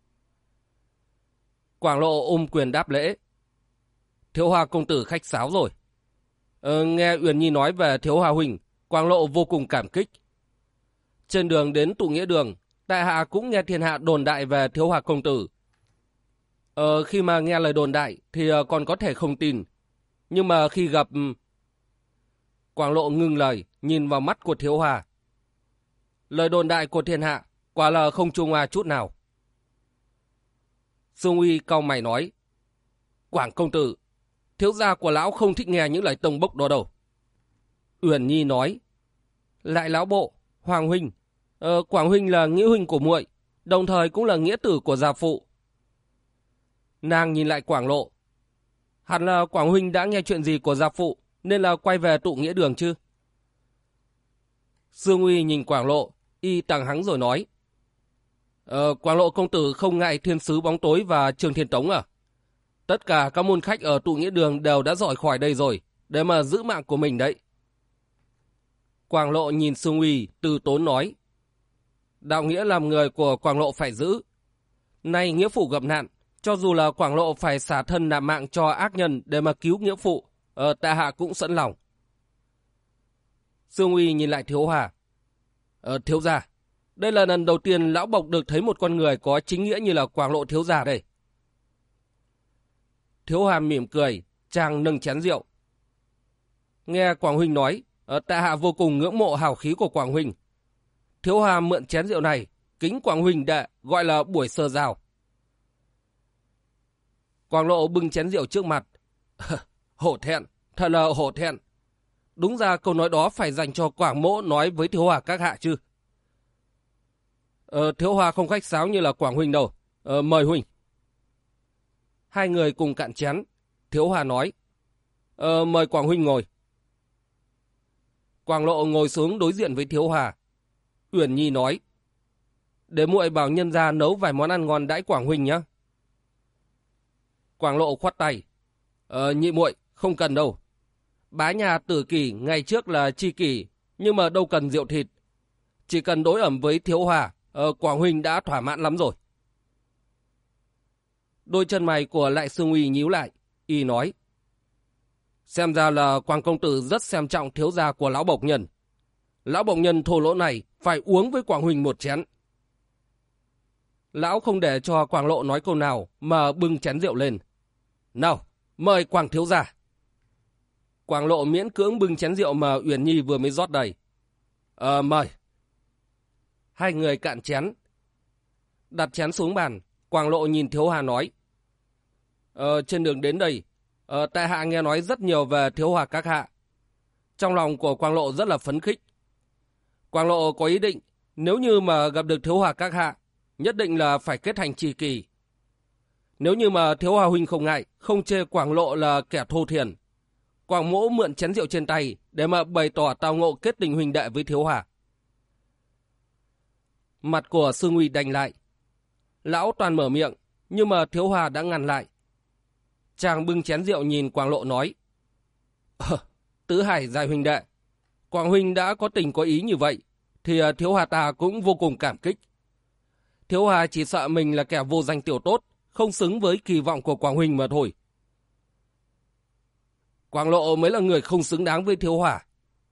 Quảng Lộ ôm quyền đáp lễ: Thiếu Hòa công tử khách sáo rồi. Nghe Uyển Nhi nói về Thiếu Hòa huynh, Quảng Lộ vô cùng cảm kích. Trên đường đến Tụ Nghĩa đường, tại hạ cũng nghe thiên hạ đồn đại về Thiếu Hòa công tử. Khi mà nghe lời đồn đại thì còn có thể không tin. Nhưng mà khi gặp... Quảng Lộ ngưng lời, nhìn vào mắt của Thiếu Hòa. Lời đồn đại của thiên hạ quả là không trung hòa chút nào. Sương Uy cau mày nói: Quảng công tử, thiếu gia của lão không thích nghe những lời tông bốc đó đâu. Uyển Nhi nói: Lại lão bộ, Hoàng huynh, Quảng huynh là nghĩa huynh của muội, đồng thời cũng là nghĩa tử của gia phụ. Nàng nhìn lại Quảng Lộ: Hẳn là Quảng huynh đã nghe chuyện gì của gia phụ, nên là quay về Tụ Nghĩa đường chứ? Sương Uy nhìn Quảng Lộ, y tàng hắng rồi nói: Quảng Lộ công tử không ngại thiên sứ bóng tối và Trường Thiên Tống à? Tất cả các môn khách ở Tụ Nghĩa đường đều đã rời khỏi đây rồi, để mà giữ mạng của mình đấy. Quảng Lộ nhìn Sương Uy, từ tốn nói: Đạo nghĩa làm người của Quảng Lộ phải giữ. Nay nghĩa phụ gặp nạn, cho dù là Quảng Lộ phải xả thân nạp mạng cho ác nhân để mà cứu nghĩa phụ, tại hạ cũng sẵn lòng. Sương Uy nhìn lại Thiếu Hòa: Thiếu gia, đây là lần đầu tiên lão bộc được thấy một con người có chính nghĩa như là Quảng Lộ thiếu gia đây. Thiếu Hòa mỉm cười, chàng nâng chén rượu. Nghe Quảng huynh nói, tại hạ vô cùng ngưỡng mộ hào khí của Quảng huynh. Thiếu Hòa mượn chén rượu này, kính Quảng huynh đệ gọi là buổi sơ giao. Quảng Lộ bưng chén rượu trước mặt. Hổ thẹn, thật là hổ thẹn. Đúng ra câu nói đó phải dành cho Quảng Mỗ nói với Thiếu Hòa các hạ chứ. Thiếu Hòa không khách sáo như là Quảng huynh đâu. Mời huynh. Hai người cùng cạn chén. Thiếu Hòa nói. Mời Quảng huynh ngồi. Quảng Lộ ngồi xuống đối diện với Thiếu Hòa. Uyển Nhi nói. Để muội bảo nhân gia nấu vài món ăn ngon đãi Quảng huynh nhé. Quảng Lộ khoát tay. Nhị muội không cần đâu. Bá nhà Tử Kỳ ngày trước là tri kỷ, nhưng mà đâu cần rượu thịt. Chỉ cần đối ẩm với Thiếu Hòa, Quảng huynh đã thỏa mãn lắm rồi. Đôi chân mày của Lại Sương Uy nhíu lại, y nói. Xem ra là Quảng công tử rất xem trọng thiếu gia của lão bộc nhân. Lão bộc nhân thô lỗ này phải uống với Quảng huynh một chén. Lão không để cho Quảng Lộ nói câu nào mà bưng chén rượu lên. Nào, mời Quảng thiếu gia. Quảng Lộ miễn cưỡng bưng chén rượu mà Uyển Nhi vừa mới rót đầy. Mời. Hai người cạn chén. Đặt chén xuống bàn, Quảng Lộ nhìn Thiếu Hòa nói. Trên đường đến đây, tại hạ nghe nói rất nhiều về Thiếu Hòa các hạ. Trong lòng của Quảng Lộ rất là phấn khích. Quảng Lộ có ý định, nếu như mà gặp được Thiếu Hòa các hạ, nhất định là phải kết thành trì kỳ. Nếu như mà Thiếu Hòa huynh không ngại, không chê Quảng Lộ là kẻ thô thiển, Quảng Mỗ mượn chén rượu trên tay để mà bày tỏ tao ngộ kết tình huynh đệ với Thiếu Hòa. Mặt của Sương Uy đành lại. Lão toàn mở miệng, nhưng mà Thiếu Hòa đã ngăn lại. Chàng bưng chén rượu nhìn Quảng Lộ nói. Tứ Hải dài huynh đệ, Quảng huynh đã có tình có ý như vậy, thì Thiếu Hòa ta cũng vô cùng cảm kích. Thiếu Hòa chỉ sợ mình là kẻ vô danh tiểu tốt, không xứng với kỳ vọng của Quảng huynh mà thôi. Quảng Lộ mới là người không xứng đáng với Thiếu Hòa.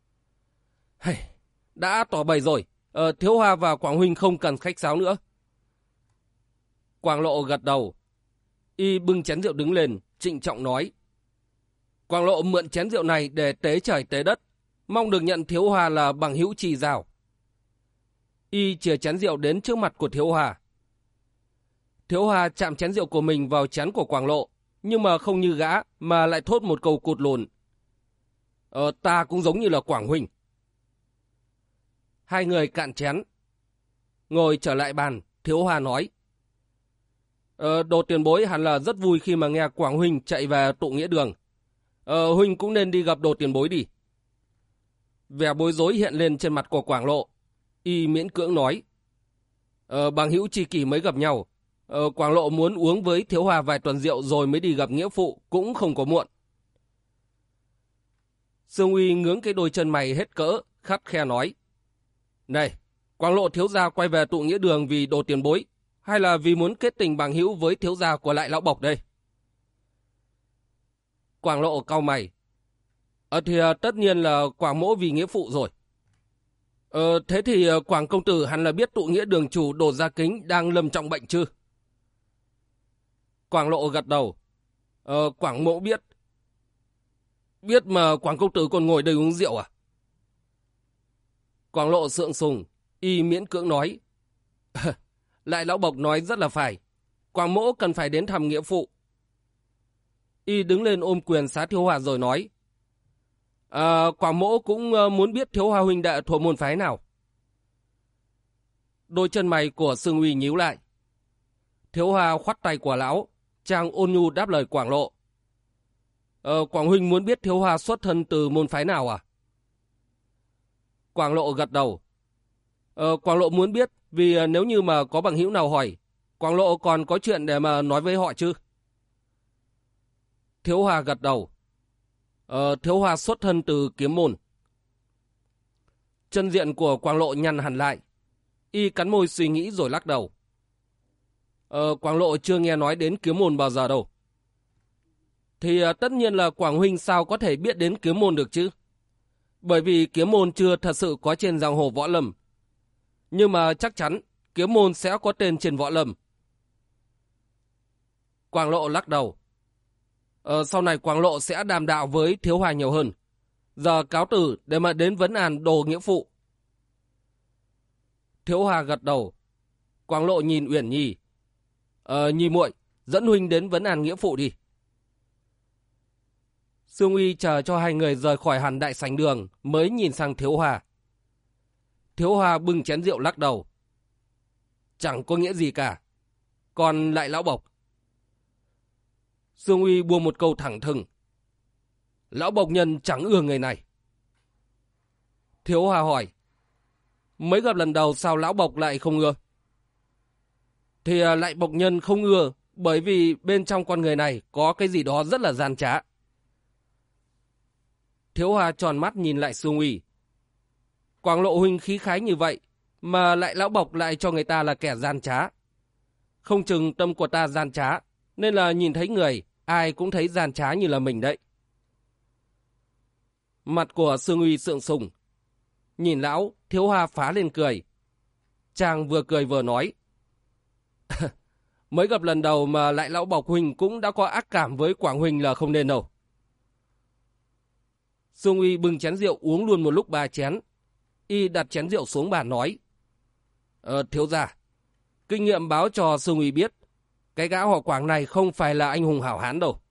Đã tỏ bày rồi, Thiếu Hòa và Quảng huynh không cần khách sáo nữa. Quảng Lộ gật đầu. Y bưng chén rượu đứng lên, trịnh trọng nói. Quảng Lộ mượn chén rượu này để tế trời tế đất, mong được nhận Thiếu Hòa là bằng hữu trì giao. Y chìa chén rượu đến trước mặt của Thiếu Hòa. Thiếu Hòa chạm chén rượu của mình vào chén của Quảng Lộ, nhưng mà không như gã mà lại thốt một câu cụt lùn. Ta cũng giống như là Quảng huynh. Hai người cạn chén. Ngồi trở lại bàn, Thiếu Hòa nói. Đồ tiền bối hẳn là rất vui khi mà nghe Quảng huynh chạy về tụ nghĩa đường. Huynh cũng nên đi gặp đồ tiền bối đi. Vẻ bối rối hiện lên trên mặt của Quảng Lộ. Y miễn cưỡng nói. Bằng hữu tri kỷ mới gặp nhau. Quảng Lộ muốn uống với Thiếu Hòa vài tuần rượu rồi mới đi gặp nghĩa phụ cũng không có muộn. Sương Uy ngướng cái đôi chân mày hết cỡ, khắt khe nói. Này, Quảng Lộ thiếu gia quay về tụ nghĩa đường vì đồ tiền bối, hay là vì muốn kết tình bằng hữu với thiếu gia của Lại lão bộc đây? Quảng Lộ cau mày. Thì tất nhiên là Quảng mỗ vì nghĩa phụ rồi. Thế thì Quảng công tử hẳn là biết tụ nghĩa đường chủ Đồ Gia Kính đang lâm trọng bệnh chứ? Quảng Lộ gật đầu. Quảng mỗ biết. Biết mà Quảng công tử còn ngồi đây uống rượu à? Quảng Lộ sượng sùng, y miễn cưỡng nói. Lại lão bộc nói rất là phải. Quảng mỗ cần phải đến thăm nghĩa phụ. Y đứng lên ôm quyền xá Thiếu Hòa rồi nói. Quảng mỗ cũng muốn biết Thiếu Hòa huynh đệ thuộc môn phái nào. Đôi chân mày của Sương Uy nhíu lại. Thiếu Hòa khoát tay của lão, chàng ôn nhu đáp lời Quảng Lộ. Quảng huynh muốn biết Thiếu Hòa xuất thân từ môn phái nào à? Quảng Lộ gật đầu. Quảng Lộ muốn biết vì nếu như mà có bằng hữu nào hỏi, Quảng Lộ còn có chuyện để mà nói với họ chứ? Thiếu Hòa gật đầu. Thiếu Hòa xuất thân từ kiếm môn. Chân diện của Quảng Lộ nhăn hẳn lại. Y cắn môi suy nghĩ rồi lắc đầu. Quảng Lộ chưa nghe nói đến kiếm môn bao giờ đâu. Thì tất nhiên là Quảng huynh sao có thể biết đến kiếm môn được chứ? Bởi vì kiếm môn chưa thật sự có trên giang hồ võ lâm. Nhưng mà chắc chắn kiếm môn sẽ có tên trên võ lâm. Quảng Lộ lắc đầu. Sau này Quảng Lộ sẽ đàm đạo với Thiếu Hòa nhiều hơn. Giờ cáo từ để mà đến vấn an Đồ nghĩa phụ. Thiếu Hòa gật đầu. Quảng Lộ nhìn Uyển Nhi. Nhi muội, dẫn huynh đến vấn an nghĩa phụ đi. Sương Uy chờ cho hai người rời khỏi hẳn đại sảnh đường mới nhìn sang Thiếu Hoa. Thiếu Hoa bưng chén rượu lắc đầu. Chẳng có nghĩa gì cả. Còn lại lão Bộc. Sương Uy buông một câu thẳng thừng. Lão Bộc nhân chẳng ưa người này. Thiếu Hoa hỏi. Mới gặp lần đầu sao lão Bộc lại không ưa? Thì lại Bộc nhân không ưa bởi vì bên trong con người này có cái gì đó rất là gian trá. Thiếu Hoa tròn mắt nhìn lại Sương Uy. Quảng Lộ huynh khí khái như vậy mà lại lão Bộc lại cho người ta là kẻ gian trá. Không chừng tâm của ta gian trá nên là nhìn thấy người ai cũng thấy gian trá như là mình đấy. Mặt của Sương Uy sượng sùng. Nhìn lão, Thiếu Hoa phá lên cười. Chàng vừa cười vừa nói. Mới gặp lần đầu mà lại lão Bộc huynh cũng đã có ác cảm với Quảng huynh là không nên đâu. Sương Uy bưng chén rượu uống luôn một lúc 3 chén. Y đặt chén rượu xuống bàn nói. Thiếu gia, kinh nghiệm báo cho Sương Uy biết, cái gã họ Quảng này không phải là anh hùng hảo hán đâu.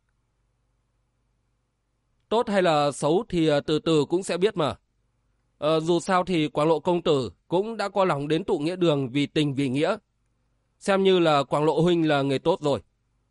Tốt hay là xấu thì từ từ cũng sẽ biết mà. Dù sao thì Quảng Lộ công tử cũng đã có lòng đến tụ nghĩa đường vì tình vì nghĩa. Xem như là Quảng Lộ huynh là người tốt rồi.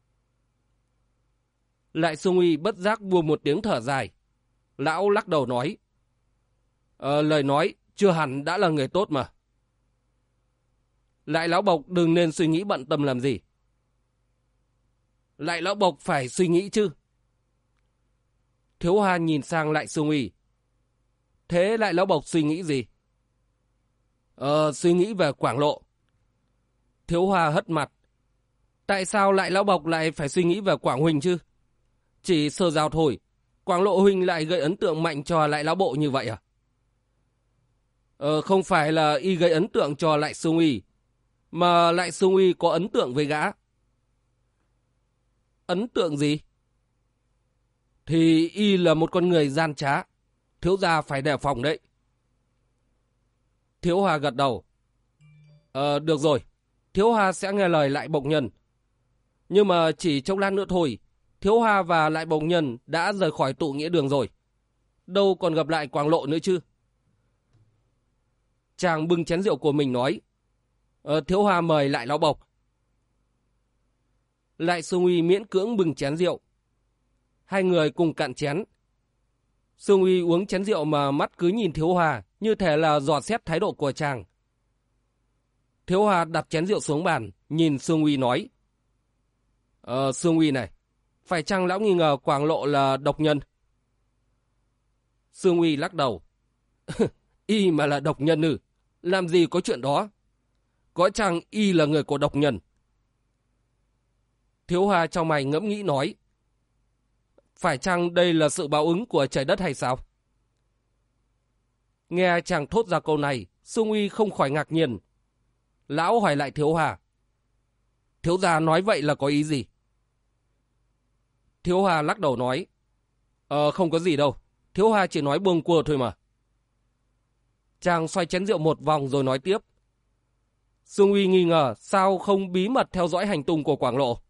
Lại Sương Uy bất giác buông một tiếng thở dài. Lão lắc đầu nói. Lời nói chưa hẳn đã là người tốt mà. Lại lão Bộc đừng nên suy nghĩ bận tâm làm gì. Lại lão Bộc phải suy nghĩ chứ. Thiếu Hoa nhìn sang lại Sương Uy. Thế lại lão Bộc suy nghĩ gì? Suy nghĩ về Quảng Lộ. Thiếu Hoa hất mặt. Tại sao lại lão Bộc lại phải suy nghĩ về Quảng huynh chứ? Chỉ sơ giao thôi, Quảng Lộ huynh lại gây ấn tượng mạnh cho lại lão bộ như vậy à? Không phải là y gây ấn tượng cho lại Sương Uy, mà lại Sương Uy có ấn tượng với gã. Ấn tượng gì? Thì y là một con người gian trá, thiếu gia phải đề phòng đấy. Thiếu Hoa gật đầu. Được rồi, Thiếu Hoa sẽ nghe lời lại Bộc nhân. Nhưng mà chỉ trong lát nữa thôi, Thiếu Hoa và lại Bộc nhân đã rời khỏi tụ nghĩa đường rồi. Đâu còn gặp lại Quảng Lộ nữa chứ. Chàng bưng chén rượu của mình nói. Thiếu Hoa mời lại lão Bộc. Lại Sương Uy miễn cưỡng bưng chén rượu. Hai người cùng cạn chén. Sương Uy uống chén rượu mà mắt cứ nhìn Thiếu Hoa như thể là dò xét thái độ của chàng. Thiếu Hoa đặt chén rượu xuống bàn, nhìn Sương Uy nói. Sương Uy này, phải chăng lão nghi ngờ Quảng Lộ là độc nhân? Sương Uy lắc đầu. Y mà là độc nhân ư? Làm gì có chuyện đó? Có chăng y là người của độc nhân? Thiếu Hoa trong mày ngẫm nghĩ nói. Phải chăng đây là sự báo ứng của trời đất hay sao? Nghe chàng thốt ra câu này, Sương Uy không khỏi ngạc nhiên. Lão hỏi lại Thiếu Hoa. Thiếu gia nói vậy là có ý gì? Thiếu Hoa lắc đầu nói. Không có gì đâu. Thiếu Hoa chỉ nói buông cua thôi mà. Chàng xoay chén rượu một vòng rồi nói tiếp. Sương Uy nghi ngờ sao không bí mật theo dõi hành tung của Quảng Lộ.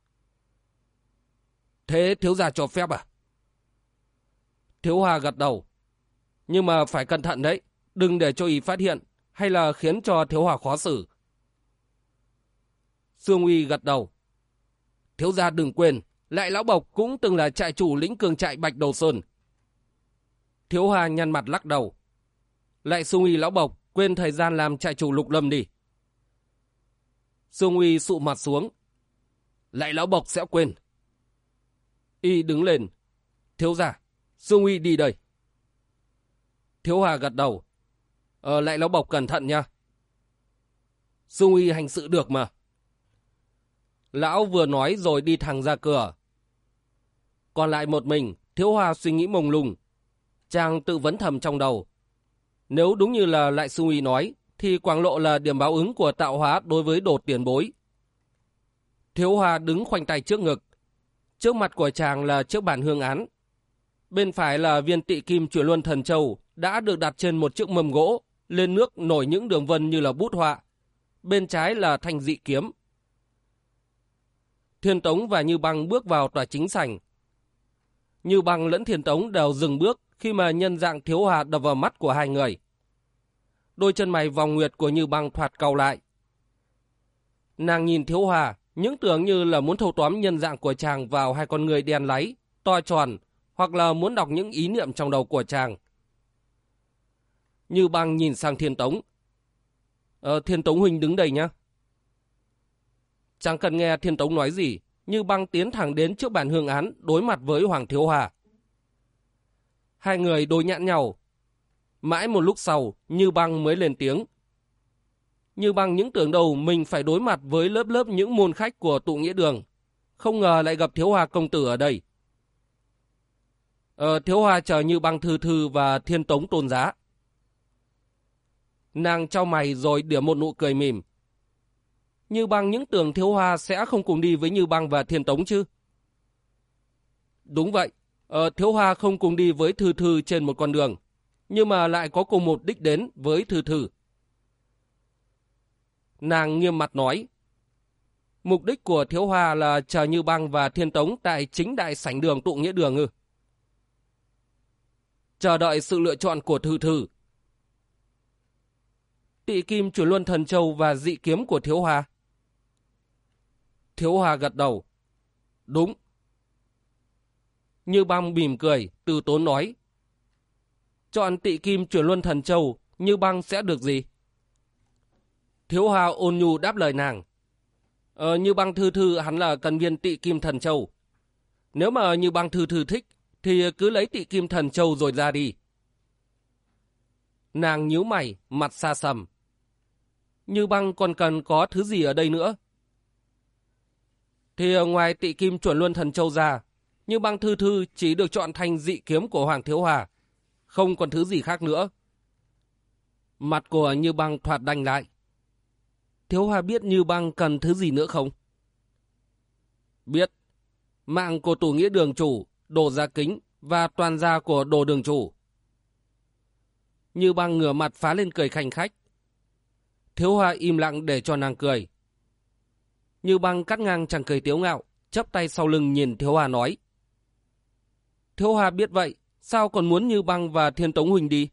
Thế thiếu gia cho phép à? Thiếu Hoa gật đầu. Nhưng mà phải cẩn thận đấy. Đừng để cho y phát hiện hay là khiến cho Thiếu Hoa khó xử. Sương Uy gật đầu. Thiếu gia đừng quên, lại lão Bộc cũng từng là trại chủ lĩnh cường trại Bạch Đầu Sơn. Thiếu Hoa nhăn mặt lắc đầu. Lại Sương Uy lão Bộc quên thời gian làm trại chủ Lục Lâm đi. Sương Uy sụ mặt xuống. Lại lão Bộc sẽ quên. Y đứng lên. Thiếu gia, Sương Uy đi đây. Thiếu Hoa gật đầu. Lại lão Bộc cẩn thận nha. Sương Uy hành sự được mà. Lão vừa nói rồi đi thẳng ra cửa. Còn lại một mình, Thiếu Hoa suy nghĩ mông lung. Chàng tự vấn thầm trong đầu. Nếu đúng như là lại Sương Uy nói, thì Quảng Lộ là điểm báo ứng của tạo hóa đối với Đột tiền bối. Thiếu Hoa đứng khoanh tay trước ngực. Trước mặt của chàng là chiếc bàn hương án. Bên phải là viên tị kim chuyển luân thần châu đã được đặt trên một chiếc mâm gỗ, lên nước nổi những đường vân như là bút họa. Bên trái là thanh dị kiếm. Thiên Tống và Như Băng bước vào tòa chính sảnh. Như Băng lẫn Thiên Tống đều dừng bước khi mà nhân dạng Thiếu Hòa đập vào mắt của hai người. Đôi chân mày vòng nguyệt của Như Băng thoạt cau lại. Nàng nhìn Thiếu Hòa, những tưởng như là muốn thâu tóm nhân dạng của chàng vào hai con người đen láy, to tròn, hoặc là muốn đọc những ý niệm trong đầu của chàng. Như Băng nhìn sang Thiên Tống. Thiên Tống huynh đứng đây nhé. Chẳng cần nghe Thiên Tống nói gì, Như Băng tiến thẳng đến trước bàn hương án đối mặt với Hoàng Thiếu Hòa. Hai người đối nhãn nhau. Mãi một lúc sau, Như Băng mới lên tiếng. Như Băng những tưởng đầu mình phải đối mặt với lớp lớp những môn khách của tụ nghĩa đường. Không ngờ lại gặp Thiếu Hòa công tử ở đây. Thiếu Hòa chờ Như Băng thư thư và Thiên Tống tôn giá. Nàng trao mày rồi điểm một nụ cười mỉm. Như Băng những tưởng Thiếu Hòa sẽ không cùng đi với Như Băng và Thiên Tống chứ? Đúng vậy, Thiếu Hòa không cùng đi với Thư Thư trên một con đường, nhưng mà lại có cùng một đích đến với Thư Thư. Nàng nghiêm mặt nói, mục đích của Thiếu Hòa là chờ Như Băng và Thiên Tống tại chính đại sảnh đường tụ nghĩa đường ư? Chờ đợi sự lựa chọn của Thư Thư. Tị kim chuyển luân thần châu và dị kiếm của Thiếu Hòa. Thiếu Hòa gật đầu. Đúng. Như Băng mỉm cười, từ tốn nói. Chọn tị kim chuyển luân thần châu, Như Băng sẽ được gì? Thiếu Hòa ôn nhu đáp lời nàng. Như Băng thư thư hắn là cần viên tị kim thần châu. Nếu mà Như Băng thư thư thích, thì cứ lấy tị kim thần châu rồi ra đi. Nàng nhíu mày, mặt xa sầm. Như Băng còn cần có thứ gì ở đây nữa? Thì ngoài tị kim chuẩn luân thần châu ra, Như Băng thư thư chỉ được chọn thành dị kiếm của Hoàng Thiếu Hòa. Không còn thứ gì khác nữa. Mặt của Như Băng thoạt đanh lại. Thiếu Hòa biết Như Băng cần thứ gì nữa không? Biết. Mạng của tụ nghĩa đường chủ, Đồ Gia Kính và toàn gia của Đồ đường chủ. Như Băng ngửa mặt phá lên cười khanh khách. Thiếu Hòa im lặng để cho nàng cười. Như Băng cắt ngang chàng cười tiếu ngạo, chắp tay sau lưng nhìn Thiếu Hòa nói. Thiếu Hòa biết vậy, sao còn muốn Như Băng và Thiên Tống huynh đi?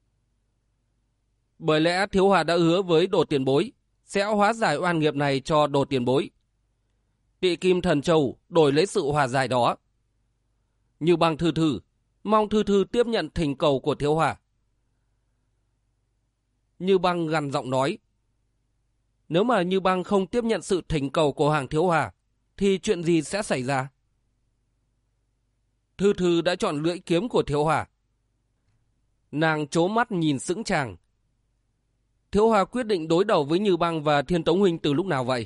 Bởi lẽ Thiếu Hòa đã hứa với Đồ tiền bối, sẽ hóa giải oan nghiệp này cho Đồ tiền bối. Tị kim thần châu đổi lấy sự hòa giải đó. Như Băng thư thư, mong thư thư tiếp nhận thỉnh cầu của Thiếu Hòa. Như Băng gằn giọng nói. Nếu mà Như Băng không tiếp nhận sự thỉnh cầu của Hoàng Thiếu Hòa, thì chuyện gì sẽ xảy ra? Thư thư đã chọn lưỡi kiếm của Thiếu Hòa. Nàng trố mắt nhìn sững chàng. Thiếu Hòa quyết định đối đầu với Như Băng và Thiên Tống huynh từ lúc nào vậy?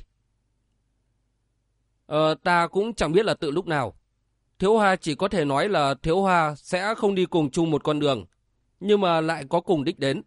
Ta cũng chẳng biết là từ lúc nào. Thiếu Hòa chỉ có thể nói là Thiếu Hòa sẽ không đi cùng chung một con đường, nhưng mà lại có cùng đích đến.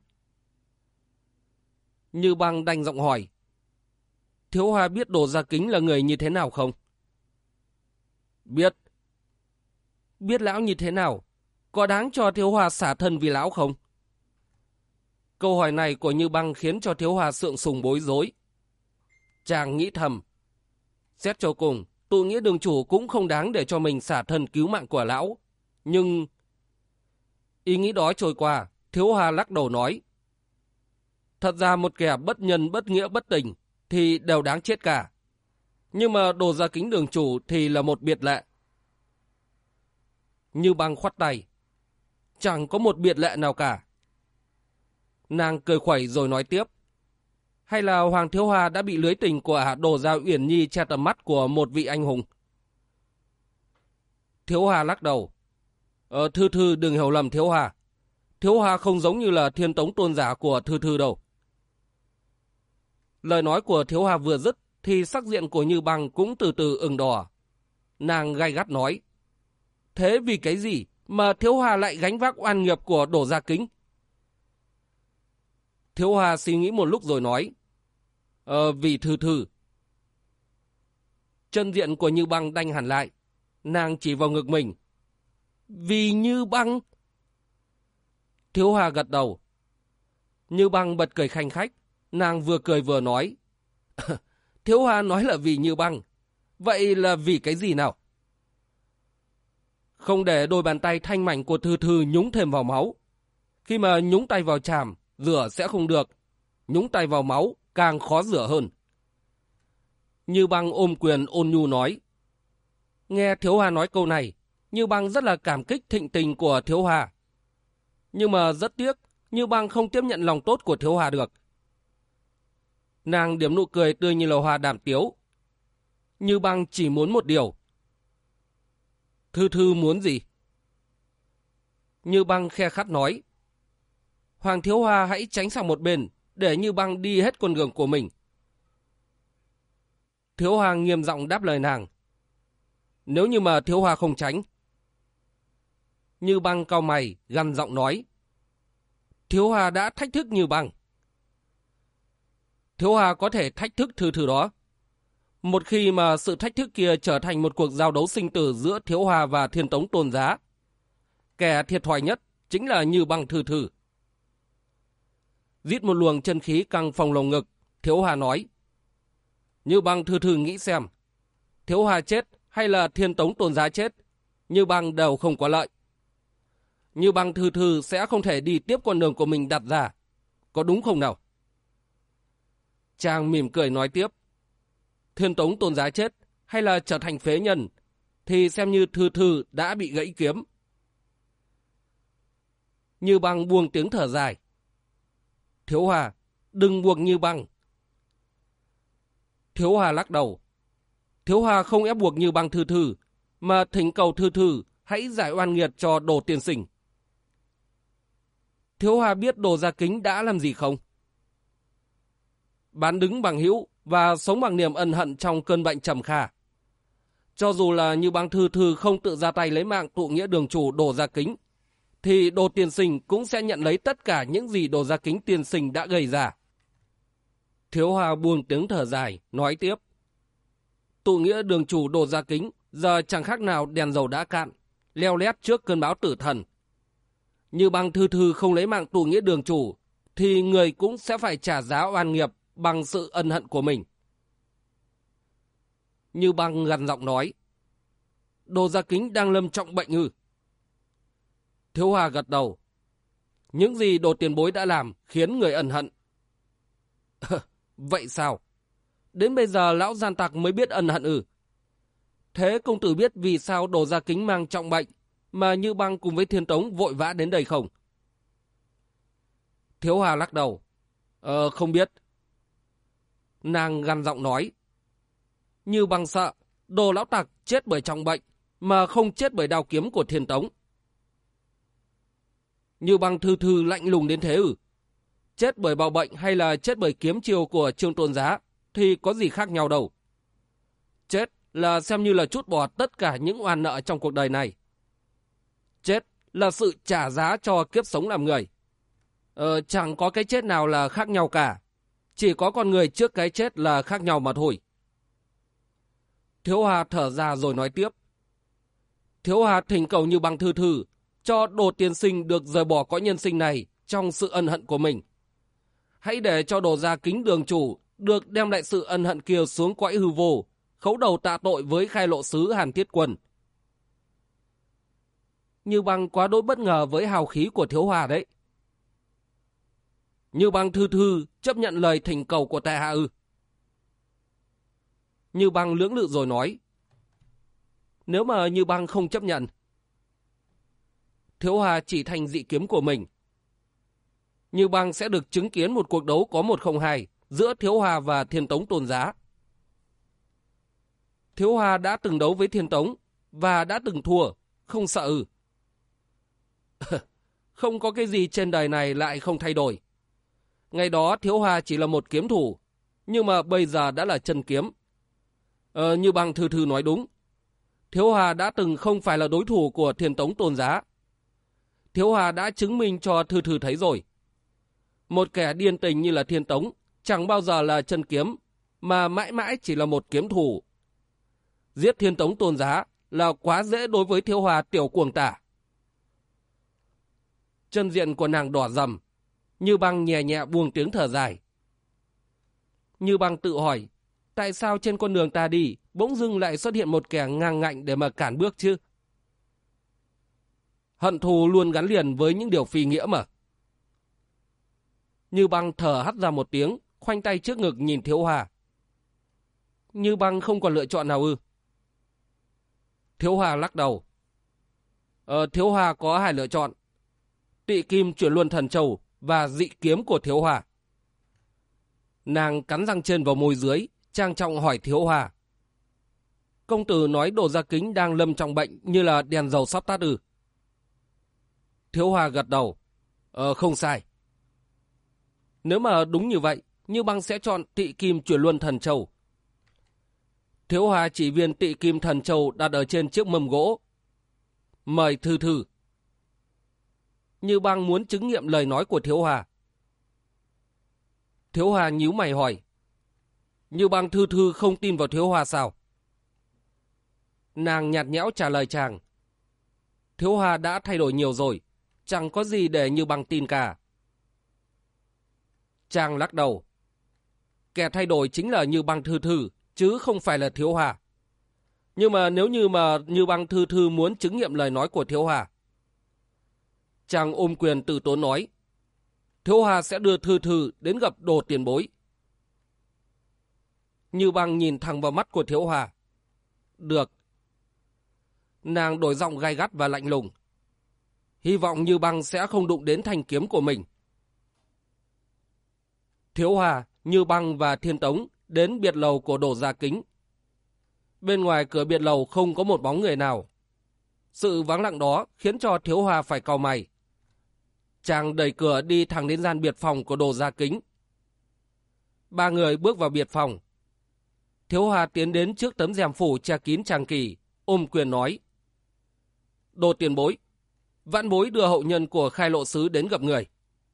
Như Băng đanh giọng hỏi. Thiếu Hòa biết Đồ Gia Kính là người như thế nào không? Biết. Biết lão như thế nào? Có đáng cho Thiếu Hòa xả thân vì lão không? Câu hỏi này của Như Băng khiến cho Thiếu Hòa sượng sùng bối rối. Chàng nghĩ thầm. Xét cho cùng, tụ nghĩa đường chủ cũng không đáng để cho mình xả thân cứu mạng của lão. Nhưng... Ý nghĩ đó trôi qua, Thiếu Hòa lắc đầu nói. Thật ra một kẻ bất nhân, bất nghĩa, bất tình thì đều đáng chết cả. Nhưng mà Đồ Gia Kính đường chủ thì là một biệt lệ. Như Băng khoát tay. Chẳng có một biệt lệ nào cả. Nàng cười khuẩy rồi nói tiếp. Hay là Hoàng Thiếu Hòa đã bị lưới tình của Đồ Gia Uyển Nhi che tầm mắt của một vị anh hùng? Thiếu Hòa lắc đầu. Thư thư đừng hiểu lầm Thiếu Hòa. Thiếu Hòa không giống như là Thiên Tống tôn giả của Thư thư đâu. Lời nói của Thiếu Hòa vừa dứt thì sắc diện của Như Băng cũng từ từ ửng đỏ. Nàng gay gắt nói. Thế vì cái gì mà Thiếu Hòa lại gánh vác oan nghiệp của Đồ Gia Kính? Thiếu Hòa suy nghĩ một lúc rồi nói. Vì Thư thư. Chân diện của Như Băng đanh hẳn lại. Nàng chỉ vào ngực mình. Vì Như Băng. Thiếu Hòa gật đầu. Như Băng bật cười khanh khách. Nàng vừa cười vừa nói. Thiếu Hòa nói là vì Như Băng. Vậy là vì cái gì nào? Không để đôi bàn tay thanh mảnh của Thư Thư nhúng thêm vào máu. Khi mà nhúng tay vào chàm, rửa sẽ không được. Nhúng tay vào máu càng khó rửa hơn. Như Băng ôm quyền ôn nhu nói. Nghe Thiếu Hoa nói câu này, Như Băng rất là cảm kích thịnh tình của Thiếu Hoa. Nhưng mà rất tiếc, Như Băng không tiếp nhận lòng tốt của Thiếu Hoa được. Nàng điểm nụ cười tươi như là hoa đàm tiếu. Như Băng chỉ muốn một điều. Thư Thư muốn gì? Như Băng khe khắt nói. Hoàng Thiếu Hoa hãy tránh sang một bên, để Như Băng đi hết con đường của mình. Thiếu Hoa nghiêm giọng đáp lời nàng. Nếu như mà Thiếu Hoa không tránh. Như Băng cau mày, gằn giọng nói. Thiếu Hoa đã thách thức Như Băng. Thiếu Hoa có thể thách thức Thư Thư đó. Một khi mà sự thách thức kia trở thành một cuộc giao đấu sinh tử giữa Thiếu Hoa và Thiên Tống Tôn Giá, kẻ thiệt thòi nhất chính là Như Băng Thư Thư. Rít một luồng chân khí căng phồng lồng ngực, Thiếu Hoa nói. Như Băng Thư Thư nghĩ xem, Thiếu Hoa chết hay là Thiên Tống Tôn Giá chết, Như Băng đều không có lợi. Như Băng Thư Thư sẽ không thể đi tiếp con đường của mình đặt ra. Có đúng không nào? Chàng mỉm cười nói tiếp. Thiên Tống Tôn Giá chết hay là trở thành phế nhân thì xem như Thư Thư đã bị gãy kiếm. Như Băng buông tiếng thở dài. Thiếu Hoa, đừng buộc Như Băng. Thiếu Hoa lắc đầu. Thiếu Hoa không ép buộc Như Băng Thư Thư, mà thỉnh cầu Thư Thư hãy giải oan nghiệt cho Đồ Tiên Sinh. Thiếu Hoa biết Đồ Gia Kính đã làm gì không? Bán đứng bằng hữu và sống bằng niềm ân hận trong cơn bệnh trầm kha. Cho dù là Như Băng Thư Thư không tự ra tay lấy mạng tụ nghĩa đường chủ Đồ Gia Kính, thì Đồ Tiên Sinh cũng sẽ nhận lấy tất cả những gì Đồ Gia Kính Tiên Sinh đã gây ra. Thiếu Hoa buông tiếng thở dài, nói tiếp. Tụ nghĩa đường chủ Đồ Gia Kính giờ chẳng khác nào đèn dầu đã cạn, leo lét trước cơn bão tử thần. Như Băng Thư Thư không lấy mạng tụ nghĩa đường chủ, thì người cũng sẽ phải trả giá oan nghiệp bằng sự ân hận của mình. Như Băng gằn giọng nói. Đồ Gia Kính đang lâm trọng bệnh ư? Thiếu Hoa gật đầu. Những gì Đồ tiền bối đã làm khiến người ân hận. Vậy sao? Đến bây giờ lão gian tặc mới biết ân hận ư? Thế công tử biết vì sao Đồ Gia Kính mang trọng bệnh mà Như Băng cùng với Thiên Tống vội vã đến đây không? Thiếu Hoa lắc đầu. Không biết. Nàng gằn giọng nói. Như Băng sợ Đồ lão tặc chết bởi trọng bệnh mà không chết bởi đao kiếm của Thiên Tống. Như Băng Thư Thư lạnh lùng đến thế ư? Chết bởi bạo bệnh hay là chết bởi kiếm chiêu của Trương Tôn Giá thì có gì khác nhau đâu. Chết là xem như là trút bỏ tất cả những oan nợ trong cuộc đời này. Chết là sự trả giá cho kiếp sống làm người. Chẳng có cái chết nào là khác nhau cả. Chỉ có con người trước cái chết là khác nhau mà thôi. Thiếu Hoa thở ra rồi nói tiếp. Thiếu Hoa thỉnh cầu Như Băng Thư Thư cho Đồ Tiên Sinh được rời bỏ cõi nhân sinh này trong sự ân hận của mình. Hãy để cho Đồ Gia Kính đường chủ được đem lại sự ân hận kia xuống cõi hư vô, khấu đầu tạ tội với khai lộ sứ Hàn Thiết Quân. Như Băng quá đỗi bất ngờ với hào khí của Thiếu Hoa đấy. Như Băng Thư Thư chấp nhận lời thỉnh cầu của tại hạ ư? Như Băng lưỡng lự rồi nói. Nếu mà Như Băng không chấp nhận. Thiếu Hoa chỉ thành dị kiếm của mình. Như Băng sẽ được chứng kiến một cuộc đấu có 1-0-2 giữa Thiếu Hoa và Thiên Tống Tôn Giá. Thiếu Hoa đã từng đấu với Thiên Tống và đã từng thua, không sợ ư? Không có cái gì trên đời này lại không thay đổi. Ngày đó Thiếu Hoa chỉ là một kiếm thủ, nhưng mà bây giờ đã là chân kiếm. Như Băng Thư Thư nói đúng. Thiếu Hoa đã từng không phải là đối thủ của Thiên Tống Tôn Giá. Thiếu Hoa đã chứng minh cho Thư Thư thấy rồi. Một kẻ điên tình như là Thiên Tống chẳng bao giờ là chân kiếm, mà mãi mãi chỉ là một kiếm thủ. Giết Thiên Tống Tôn Giá là quá dễ đối với Thiếu Hoa tiểu cuồng tả. Chân diện của nàng đỏ rầm. Như Băng nhẹ nhẹ buông tiếng thở dài. Như Băng tự hỏi, tại sao trên con đường ta đi bỗng dưng lại xuất hiện một kẻ ngang ngạnh để mà cản bước chứ? Hận thù luôn gắn liền với những điều phi nghĩa mà. Như Băng thở hắt ra một tiếng, khoanh tay trước ngực nhìn Thiếu Hòa. Như Băng không còn lựa chọn nào ư? Thiếu Hòa lắc đầu. Thiếu Hòa có hai lựa chọn: Tị Kim Chuyển Luân Thần Châu và dị kiếm của Thiếu Hòa. Nàng cắn răng trên vào môi dưới, trang trọng hỏi Thiếu Hòa. Công tử nói Đồ Gia Kính đang lâm trọng bệnh như là đèn dầu sắp tắt ư? Thiếu Hòa gật đầu. Không sai. Nếu mà đúng như vậy, Như Băng sẽ chọn Tị Kim Chuyển Luân Thần Châu. Thiếu Hòa chỉ viên Tị Kim Thần Châu đặt ở trên chiếc mâm gỗ. Mời Thư Thư. Như Băng muốn chứng nghiệm lời nói của Thiếu Hòa. Thiếu Hòa nhíu mày hỏi. Như Băng Thư Thư không tin vào Thiếu Hòa sao? Nàng nhạt nhẽo trả lời chàng. Thiếu Hòa đã thay đổi nhiều rồi, chẳng có gì để Như Băng tin cả. Chàng lắc đầu. Kẻ thay đổi chính là Như Băng Thư Thư, chứ không phải là Thiếu Hòa. Nhưng mà nếu như Như Băng Thư Thư muốn chứng nghiệm lời nói của Thiếu Hòa. Chàng ôm quyền từ tốn nói. Thiếu Hòa sẽ đưa Thư Thư đến gặp Đồ tiền bối. Như Băng nhìn thẳng vào mắt của Thiếu Hòa. Được. Nàng đổi giọng gay gắt và lạnh lùng. Hy vọng Như Băng sẽ không đụng đến thanh kiếm của mình. Thiếu Hòa, Như Băng và Thiên Tống đến biệt lầu của Đồ Gia Kính. Bên ngoài cửa biệt lầu không có một bóng người nào. Sự vắng lặng đó khiến cho Thiếu Hòa phải cau mày. Chàng đẩy cửa đi thẳng đến gian biệt phòng của Đồ Gia Kính. Ba người bước vào biệt phòng. Thiếu Hòa tiến đến trước tấm rèm phủ che kín Tràng Kỳ, ôm quyền nói. Đồ tiền bối, vãn bối đưa hậu nhân của Khai Lộ Sứ đến gặp người.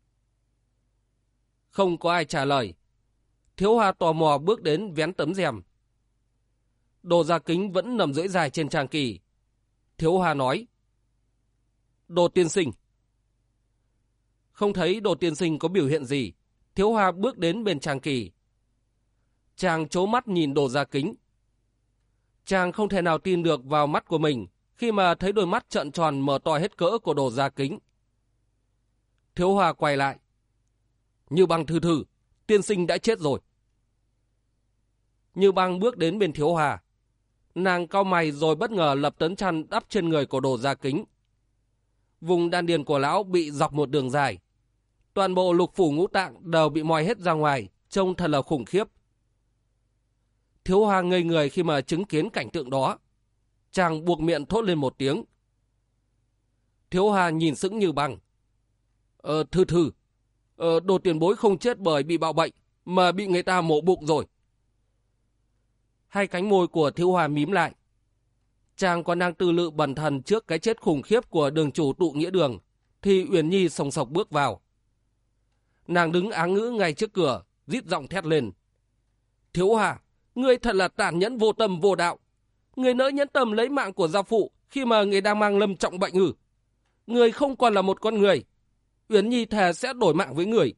Không có ai trả lời. Thiếu Hòa tò mò bước đến vén tấm rèm. Đồ Gia Kính vẫn nằm duỗi dài trên Tràng Kỳ. Thiếu Hòa nói. Đồ tiên sinh. Không thấy Đồ tiên sinh có biểu hiện gì, Thiếu Hòa bước đến bên Tràng Kỳ. Chàng trố mắt nhìn Đồ Gia Kính. Chàng không thể nào tin được vào mắt của mình khi mà thấy đôi mắt trợn tròn mở to hết cỡ của Đồ Gia Kính. Thiếu Hòa quay lại. Như Băng Thư Thư, tiên sinh đã chết rồi. Như Băng bước đến bên Thiếu Hòa. Nàng cau mày rồi bất ngờ lập tấm chăn đắp trên người của Đồ Gia Kính. Vùng đan điền của lão bị dọc một đường dài. Toàn bộ lục phủ ngũ tạng đều bị moi hết ra ngoài, trông thật là khủng khiếp. Thiếu Hòa ngây người khi mà chứng kiến cảnh tượng đó. Chàng buộc miệng thốt lên một tiếng. Thiếu Hòa nhìn sững Như Băng. Thư Thư, Đồ tiền bối không chết bởi bị bạo bệnh, mà bị người ta mổ bụng rồi. Hai cánh môi của Thiếu Hòa mím lại. Chàng còn đang tư lự bần thần trước cái chết khủng khiếp của đường chủ Tụ Nghĩa Đường, thì Uyển Nhi sồng sộc bước vào. Nàng đứng áng ngữ ngay trước cửa, rít giọng thét lên. Thiếu Hòa, ngươi thật là tàn nhẫn vô tâm vô đạo. Ngươi nỡ nhẫn tâm lấy mạng của gia phụ khi mà người đang mang lâm trọng bệnh ư? Ngươi không còn là một con người. Uyển Nhi thề sẽ đổi mạng với người.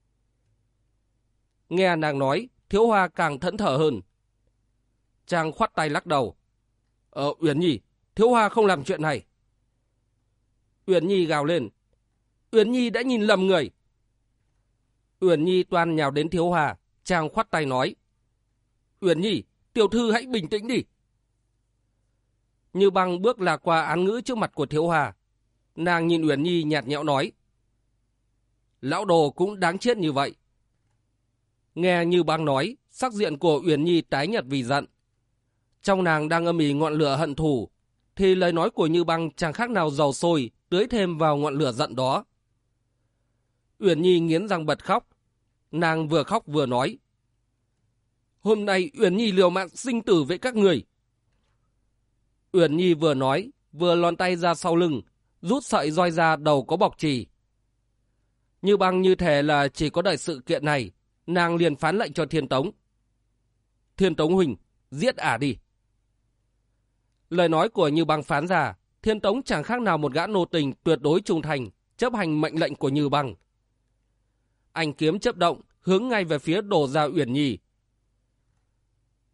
Nghe nàng nói, Thiếu Hòa càng thẫn thờ hơn. Chàng khoát tay lắc đầu. Uyển Nhi, Thiếu Hòa không làm chuyện này. Uyển Nhi gào lên. Uyển Nhi đã nhìn lầm người. Uyển Nhi toan nhào đến Thiếu Hòa. Chàng khoát tay nói. Uyển Nhi, tiểu thư hãy bình tĩnh đi. Như Băng bước lạc qua án ngữ trước mặt của Thiếu Hòa. Nàng nhìn Uyển Nhi nhạt nhẽo nói. Lão Đồ cũng đáng chết như vậy. Nghe Như Băng nói, sắc diện của Uyển Nhi tái nhợt vì giận. Trong nàng đang âm ỉ ngọn lửa hận thù, thì lời nói của Như Băng chẳng khác nào dầu sôi tưới thêm vào ngọn lửa giận đó. Uyển Nhi nghiến răng bật khóc. Nàng vừa khóc vừa nói. Hôm nay Uyển Nhi liều mạng sinh tử với các người. Uyển Nhi vừa nói, vừa lòn tay ra sau lưng, rút sợi roi ra đầu có bọc chì. Như Băng như thể là chỉ có đợi sự kiện này, nàng liền phán lệnh cho Thiên Tống. Thiên Tống huynh, giết ả đi. Lời nói của Như Băng phán ra, Thiên Tống chẳng khác nào một gã nô tình tuyệt đối trung thành, chấp hành mệnh lệnh của Như Băng. Anh kiếm chớp động, hướng ngay về phía Đồ Gia Uyển Nhi.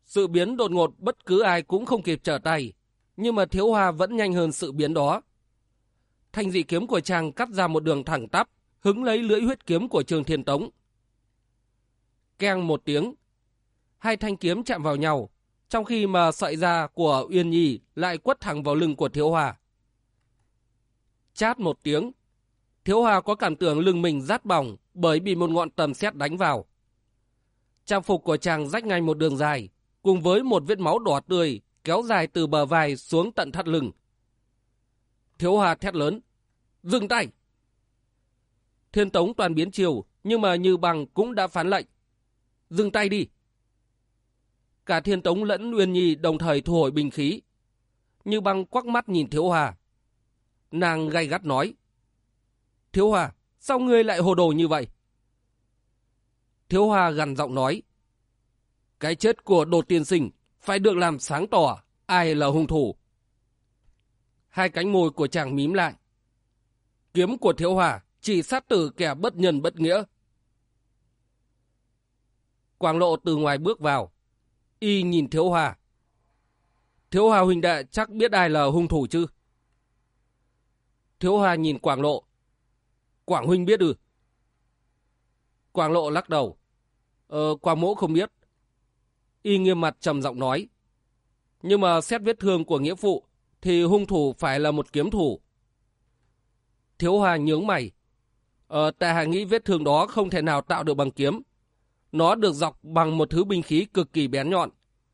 Sự biến đột ngột bất cứ ai cũng không kịp trở tay, nhưng mà Thiếu Hoa vẫn nhanh hơn sự biến đó. Thanh dị kiếm của chàng cắt ra một đường thẳng tắp, hứng lấy lưỡi huyết kiếm của Trương Thiên Tống. Keng một tiếng, hai thanh kiếm chạm vào nhau, trong khi mà sợi da của Uyên Nhi lại quất thẳng vào lưng của Thiếu Hoa. Chát một tiếng, Thiếu Hoa có cảm tưởng lưng mình rát bỏng bởi bị một ngọn tầm sét đánh vào. Trang phục của chàng rách ngay một đường dài, cùng với một vết máu đỏ tươi kéo dài từ bờ vai xuống tận thắt lưng. Thiếu Hoa thét lớn, dừng tay! Thiên Tống toàn biến chiều, nhưng mà Như Băng cũng đã phán lệnh, dừng tay đi! Cả Thiên Tống lẫn Uyên Nhi đồng thời thu hồi binh khí. Như Băng quắc mắt nhìn Thiếu Hoa. Nàng gay gắt nói, Thiếu Hoa, sao ngươi lại hồ đồ như vậy? Thiếu Hoa gằn giọng nói, cái chết của Đột tiên sinh phải được làm sáng tỏ ai là hung thủ. Hai cánh môi của chàng mím lại. Kiếm của Thiếu Hoa chỉ sát tử kẻ bất nhân bất nghĩa. Quảng Lộ từ ngoài bước vào. Y nhìn Thiếu Hoa. Thiếu Hoa huynh đệ chắc biết ai là hung thủ chứ? Thiếu Hoa nhìn Quảng Lộ. Quảng huynh biết ư? Quảng Lộ lắc đầu. Quảng mỗ không biết. Y nghiêm mặt trầm giọng nói. Nhưng mà xét vết thương của nghĩa phụ thì hung thủ phải là một kiếm thủ. Thiếu Hoa nhướng mày. Tại hạ nghĩ vết thương đó không thể nào tạo được bằng kiếm. Nó được dọc bằng một thứ binh khí cực kỳ bén nhọn.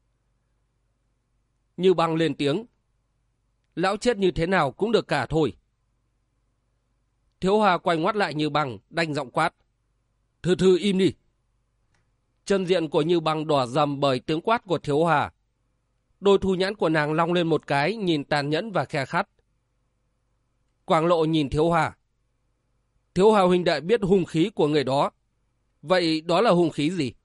Như Băng lên tiếng. Lão chết như thế nào cũng được cả thôi. Thiếu Hoa quay ngoắt lại Như Băng, đanh giọng quát. Thư im đi. Chân diện của Như Băng đỏ rầm bởi tiếng quát của Thiếu Hoa. Đôi thu nhãn của nàng long lên một cái, nhìn tàn nhẫn và khe khắt. Quảng Lộ nhìn Thiếu Hoa. Thiếu Hoa huynh đệ biết hung khí của người đó. Vậy đó là hung khí gì?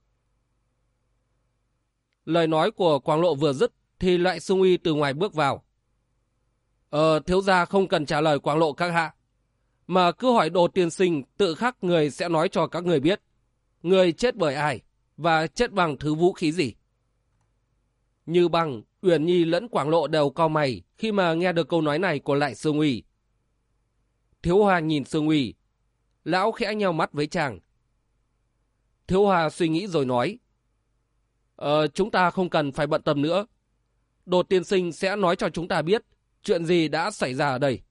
Lời nói của Quảng Lộ vừa dứt thì Lại Xung Uy từ ngoài bước vào. Thiếu gia không cần trả lời Quảng Lộ các hạ, mà cứ hỏi Đồ tiên sinh, tự khắc người sẽ nói cho các người biết người chết bởi ai và chết bằng thứ vũ khí gì. Như Băng, Uyển Nhi lẫn Quảng Lộ đều cau mày khi mà nghe được câu nói này của Lại Xung Uy. Thiếu Hoa nhìn Xung Uy, lão khẽ nheo mắt với chàng. Thiếu Hoa suy nghĩ rồi nói, chúng ta không cần phải bận tâm nữa. Đồ tiên sinh sẽ nói cho chúng ta biết chuyện gì đã xảy ra ở đây.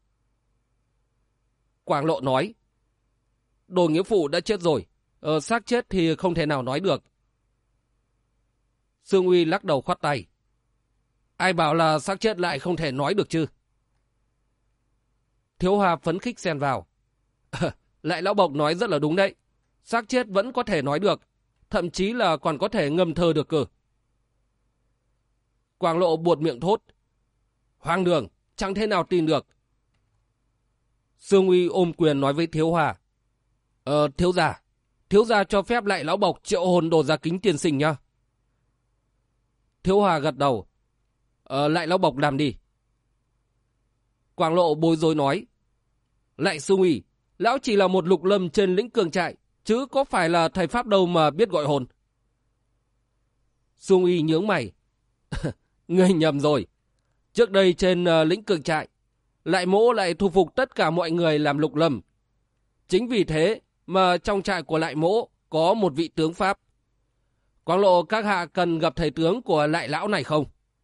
Quảng Lộ nói, Đồ nghĩa phụ đã chết rồi, xác chết thì không thể nào nói được. Xung Uy lắc đầu khoát tay. Ai bảo là xác chết lại không thể nói được chứ? Thiếu Hoa phấn khích xen vào. Lại lão Bộc nói rất là đúng đấy. Xác chết vẫn có thể nói được, thậm chí là còn có thể ngâm thơ được cơ. Quảng Lộ buột miệng thốt. Hoang đường, chẳng thể nào tin được. Xung Uy ôm quyền nói với Thiếu Hoa. Thiếu gia cho phép Lại lão Bộc triệu hồn Đồ Gia Kính tiên sinh nhá. Thiếu Hoa gật đầu. Lại lão Bộc làm đi. Quảng Lộ bối rối nói. Lại Xung Uy, lão chỉ là một lục lâm trên lĩnh Cường Trại, chứ có phải là thầy pháp đâu mà biết gọi hồn. Xung Uy nhướng mày. Ngươi nhầm rồi. Trước đây trên lĩnh Cường Trại, Lại mỗ lại thu phục tất cả mọi người làm lục lâm. Chính vì thế mà trong trại của Lại mỗ có một vị tướng Pháp. Quảng Lộ các hạ cần gặp thầy tướng của Lại lão này không?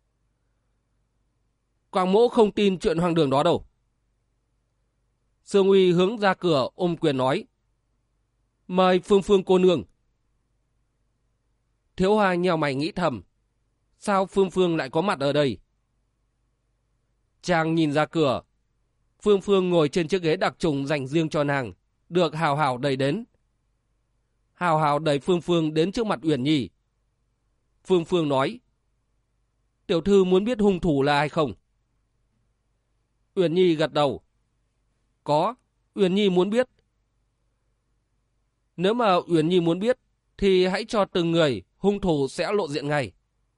Quảng mỗ không tin chuyện hoang đường đó đâu. Xung Uy hướng ra cửa ôm quyền nói. Mời Phương Phương cô nương. Thiếu Hoa nheo mày nghĩ thầm. Sao Phương Phương lại có mặt ở đây? Chàng nhìn ra cửa. Phương Phương ngồi trên chiếc ghế đặc trùng dành riêng cho nàng, được Hào Hào đẩy đến. Hào Hào đẩy Phương Phương đến trước mặt Uyển Nhi. Phương Phương nói. Tiểu thư muốn biết hung thủ là ai không? Uyển Nhi gật đầu. Có, Uyển Nhi muốn biết. Nếu mà Uyển Nhi muốn biết, thì hãy cho từng người, hung thủ sẽ lộ diện ngay.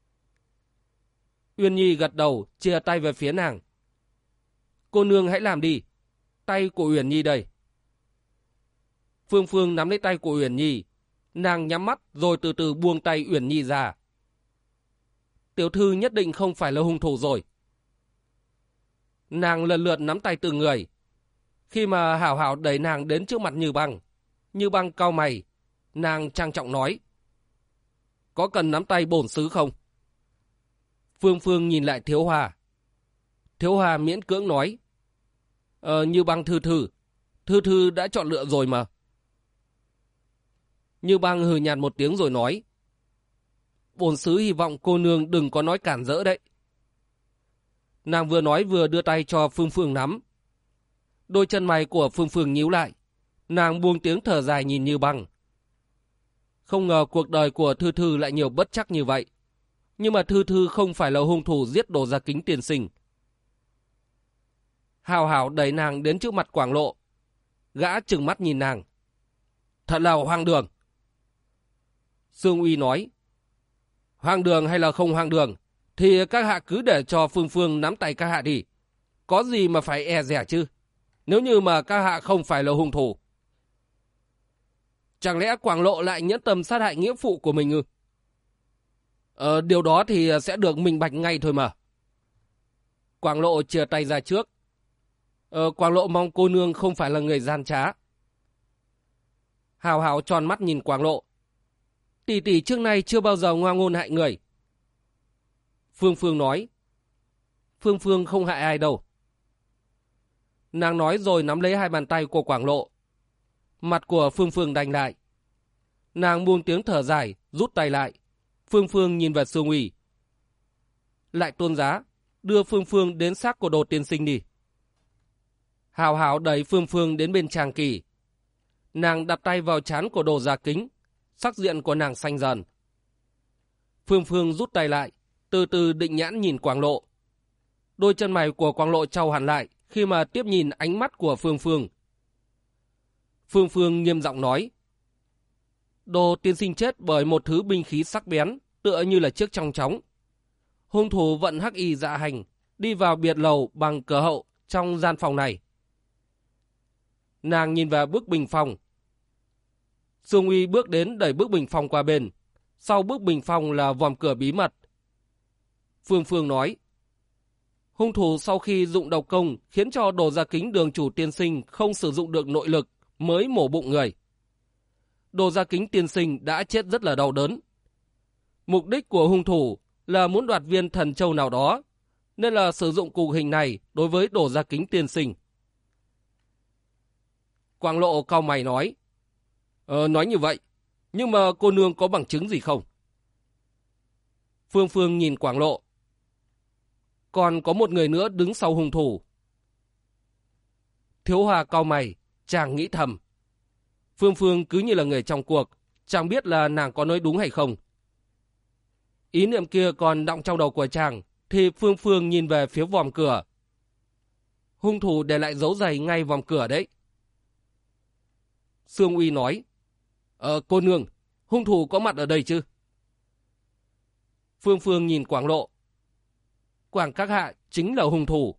Uyển Nhi gật đầu, chia tay về phía nàng. Cô nương hãy làm đi. Tay của Uyển Nhi đây. Phương Phương nắm lấy tay của Uyển Nhi. Nàng nhắm mắt rồi từ từ buông tay Uyển Nhi ra. tiểu thư nhất định không phải là hung thủ rồi. Nàng lần lượt nắm tay từng người. Khi mà Hảo Hảo đẩy nàng đến trước mặt Như Băng cau mày, nàng trang trọng nói: có cần nắm tay bổn sứ không? Phương Phương nhìn lại Thiếu Hòa. Thiếu Hòa miễn cưỡng nói: Như Băng Thư Thư đã chọn lựa rồi mà. Như Băng hừ nhạt một tiếng rồi nói: bổn sứ hy vọng cô nương đừng có nói cản rỡ đấy. Nàng vừa nói vừa đưa tay cho Phương Phương nắm. Đôi chân mày của Phương Phương nhíu lại. Nàng buông tiếng thở dài nhìn Như Băng. Không ngờ cuộc đời của Thư Thư lại nhiều bất trắc như vậy. Nhưng mà Thư Thư không phải là hung thủ giết Đồ Gia Kính tiên sinh. Hảo Hảo đẩy nàng đến trước mặt Quảng Lộ. Gã trừng mắt nhìn nàng: thật là hoang đường. Sương Uy nói: hoang đường hay là không hoang đường thì các hạ cứ để cho Phương Phương nắm tay các hạ đi. Có gì mà phải e dè chứ, nếu như mà các hạ không phải là hung thủ. Chẳng lẽ Quảng Lộ lại nhẫn tâm sát hại nghĩa phụ của mình ư? Điều đó thì sẽ được minh bạch ngay thôi mà. Quảng Lộ chìa tay ra trước. Quảng Lộ mong cô nương không phải là người gian trá. Hào Hào tròn mắt nhìn Quảng Lộ. Tỷ tỷ trước nay chưa bao giờ ngoa ngôn hại người. Phương Phương nói: Phương Phương không hại ai đâu. Nàng nói rồi nắm lấy hai bàn tay của Quảng Lộ. Mặt của Phương Phương đanh lại. Nàng buông tiếng thở dài, rút tay lại. Phương Phương nhìn về Sương Uy. Lại Tôn giá, đưa Phương Phương đến xác của Đồ tiên sinh đi. Hào Hào đẩy Phương Phương đến bên Tràng Kỳ. Nàng đặt tay vào trán của Đồ Gia Kính. Sắc diện của nàng xanh dần. Phương Phương rút tay lại, từ từ định nhãn nhìn Quảng Lộ. Đôi chân mày của Quảng Lộ trao hẳn lại khi mà tiếp nhìn ánh mắt của Phương Phương. Phương Phương nghiêm giọng nói: Đồ tiên sinh chết bởi một thứ binh khí sắc bén, tựa như là chiếc trong chóng. Hung thủ vận hắc y dạ hành, đi vào biệt lầu bằng cửa hậu trong gian phòng này. Nàng nhìn vào bức bình phong. Sương Uy bước đến đẩy bức bình phong qua bên. Sau bức bình phong là vòm cửa bí mật. Phương Phương nói: hung thủ sau khi dụng độc công khiến cho Đồ Gia Kính đường chủ tiên sinh không sử dụng được nội lực mới mổ bụng người. Đồ Gia Kính tiên sinh đã chết rất là đau đớn. Mục đích của hung thủ là muốn đoạt viên thần châu nào đó, nên là sử dụng cụ hình này đối với Đồ Gia Kính tiên sinh. Quảng Lộ cau mày nói: nói như vậy, nhưng mà cô nương có bằng chứng gì không? Phương Phương nhìn Quảng Lộ. Còn có một người nữa đứng sau hung thủ. Thiếu Hòa cau mày, chàng nghĩ thầm. Phương Phương cứ như là người trong cuộc, chẳng biết là nàng có nói đúng hay không. Ý niệm kia còn đọng trong đầu của chàng, thì Phương Phương nhìn về phía vòm cửa. Hung thủ để lại dấu giày ngay vòm cửa đấy. Sương Uy nói: cô nương, hung thủ có mặt ở đây chứ? Phương Phương nhìn Quảng Lộ. Quảng các hạ chính là hung thủ.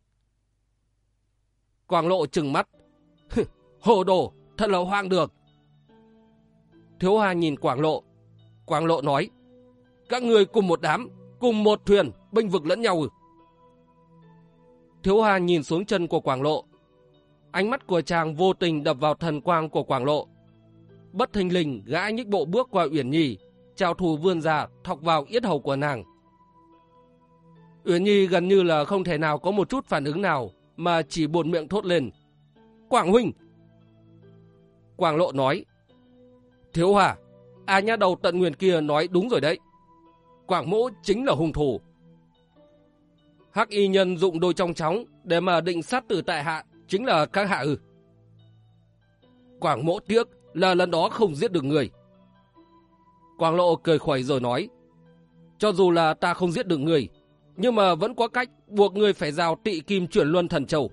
Quảng Lộ trừng mắt: hồ đồ, thật là hoang đường. Thiếu Hòa nhìn Quảng Lộ. Quảng Lộ nói: các người cùng một đám, cùng một thuyền, bênh vực lẫn nhau. Thiếu Hòa nhìn xuống chân của Quảng Lộ. Ánh mắt của chàng vô tình đập vào thần quang của Quảng Lộ. Bất thình lình gã nhích bộ bước qua Uyển Nhi, trào thủ vươn ra thọc vào yết hầu của nàng. Uyển Nhi gần như là không thể nào có một chút phản ứng nào, mà chỉ buột miệng thốt lên: Quảng huynh! Quảng Lộ nói: Thiếu Hòa, nhã đầu tận nguyền kia nói đúng rồi đấy. Quảng mỗ chính là hung thủ. Hắc y nhân dụng đôi trong chóng để mà định sát tử tại hạ chính là các hạ ư? Quảng mỗ tiếc là lần đó không giết được người. Quảng Lộ cười khuẩy rồi nói: cho dù là ta không giết được người, nhưng mà vẫn có cách buộc người phải giao Tị Kim Chuyển Luân Thần Châu.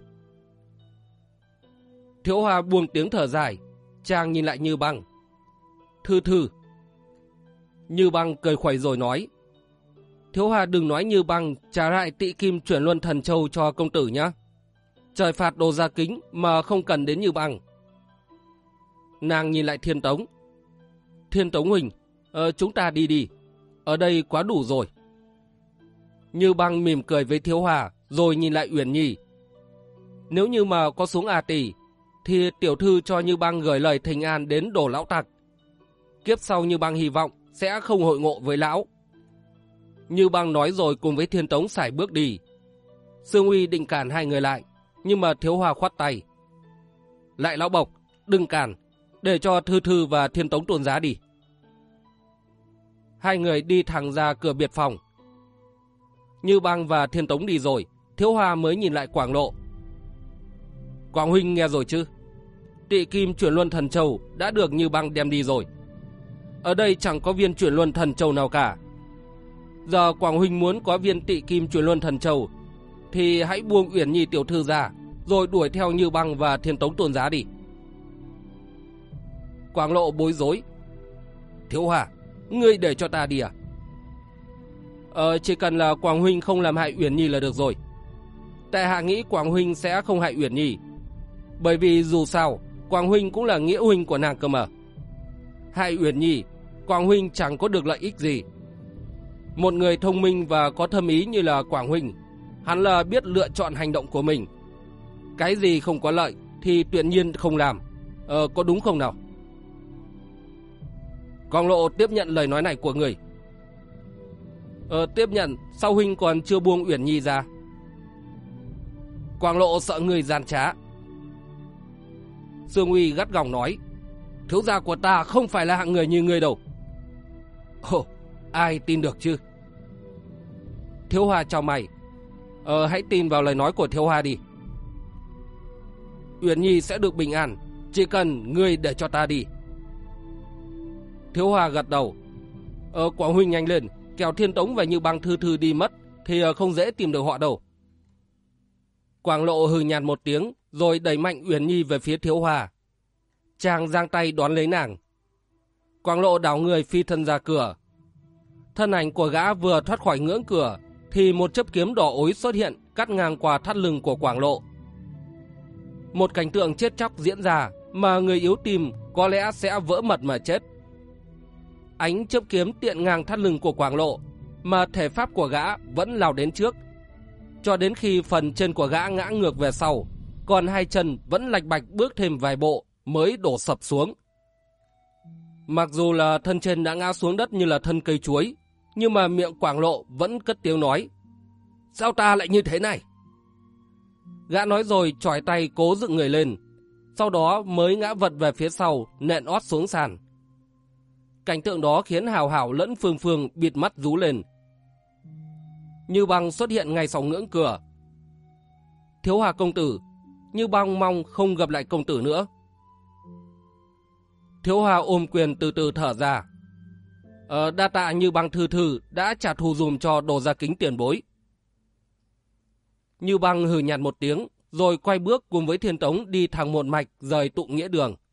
Thiếu Hòa buông tiếng thở dài, chàng nhìn lại Như Băng. Thư Thư. Như Băng cười khuẩy rồi nói: Thiếu Hòa đừng nói Như Băng trả lại Tị Kim Chuyển Luân Thần Châu cho công tử nhé. Trời phạt Đồ Gia Kính mà không cần đến Như Băng. Nàng nhìn lại Thiên Tống. Thiên Tống huynh, chúng ta đi đi. Ở đây quá đủ rồi. Như Băng mỉm cười với Thiếu Hòa rồi nhìn lại Uyển Nhi. Nếu như mà có xuống A Tỳ thì tiểu thư cho Như Băng gửi lời thỉnh an đến Đồ lão tặc. Kiếp sau Như Băng hy vọng sẽ không hội ngộ với lão. Như Băng nói rồi cùng với Thiên Tống sải bước đi. Sương Uy định cản hai người lại, nhưng mà Thiếu Hòa khoát tay. Lại lão Bộc, đừng cản, để cho Thư Thư và Thiên Tống tuôn giá đi. Hai người đi thẳng ra cửa biệt phòng. Như Băng và Thiên Tống đi rồi, Thiếu Hòa mới nhìn lại Quảng Lộ. Quảng huynh nghe rồi chứ? Tị kim chuyển luân thần châu đã được Như Băng đem đi rồi. Ở đây chẳng có viên chuyển luân thần châu nào cả. Giờ Quảng huynh muốn có viên tị kim chuyển luân thần châu thì hãy buông Uyển Nhi tiểu thư ra, rồi đuổi theo Như Băng và Thiên Tống tuôn giá đi. Quảng Lộ bối rối. Thiếu Hòa, ngươi để cho ta đi à? Chỉ cần là Quảng huynh không làm hại Uyển Nhi là được rồi. Tại hạ nghĩ Quảng huynh sẽ không hại Uyển Nhi, bởi vì dù sao Quảng huynh cũng là nghĩa huynh của nàng cơ mà. Hại Uyển Nhi, Quảng huynh chẳng có được lợi ích gì. Một người thông minh và có thâm ý như là Quảng huynh, hắn là biết lựa chọn hành động của mình. Cái gì không có lợi thì tuyệt nhiên không làm. Có đúng không nào? Quảng Lộ tiếp nhận lời nói này của người. Tiếp nhận, sao huynh còn chưa buông Uyển Nhi ra? Quảng Lộ sợ người gian trá. Sương Uy gắt gỏng nói. Thiếu gia của ta không phải là hạng người như ngươi đâu. Ồ, ai tin được chứ? Thiếu Hòa chào mày. Hãy tin vào lời nói của Thiếu Hòa đi. Uyển Nhi sẽ được bình an, chỉ cần ngươi để cho ta đi. Thiếu Hòa gật đầu. Quảng huynh nhanh lên, kẻo Thiên Tống và Như Băng Thư Thư đi mất thì không dễ tìm được họ đâu. Quảng Lộ hừ nhạt một tiếng rồi đẩy mạnh Uyển Nhi về phía Thiếu Hòa. Chàng giang tay đón lấy nàng. Quảng Lộ đảo người phi thân ra cửa. Thân ảnh của gã vừa thoát khỏi ngưỡng cửa thì một chớp kiếm đỏ ối xuất hiện cắt ngang qua thắt lưng của Quảng Lộ. Một cảnh tượng chết chóc diễn ra mà người yếu tim có lẽ sẽ vỡ mật mà chết. Ánh chớp kiếm tiện ngang thắt lưng của Quảng Lộ mà thể pháp của gã vẫn lao đến trước, cho đến khi phần chân của gã ngã ngược về sau, còn hai chân vẫn lạch bạch bước thêm vài bộ mới đổ sập xuống. Mặc dù là thân trên đã ngã xuống đất như là thân cây chuối, nhưng mà miệng Quảng Lộ vẫn cất tiếng nói. Sao ta lại như thế này? Gã nói rồi chỏi tay cố dựng người lên, sau đó mới ngã vật về phía sau, nện ót xuống sàn. Cảnh tượng đó khiến Hào Hào lẫn Phương Phương bịt mắt rú lên. Như Băng xuất hiện ngay sau ngưỡng cửa. Thiếu Hòa công tử, Như Băng mong không gặp lại công tử nữa. Thiếu Hòa ôm quyền từ từ thở ra. Đa tạ Như Băng Thư Thư đã trả thù dùm cho Đồ Gia Kính tiền bối. Như Băng hừ nhạt một tiếng rồi quay bước cùng với Thiên Tống đi thẳng một mạch rời Tụng Nghĩa Đường.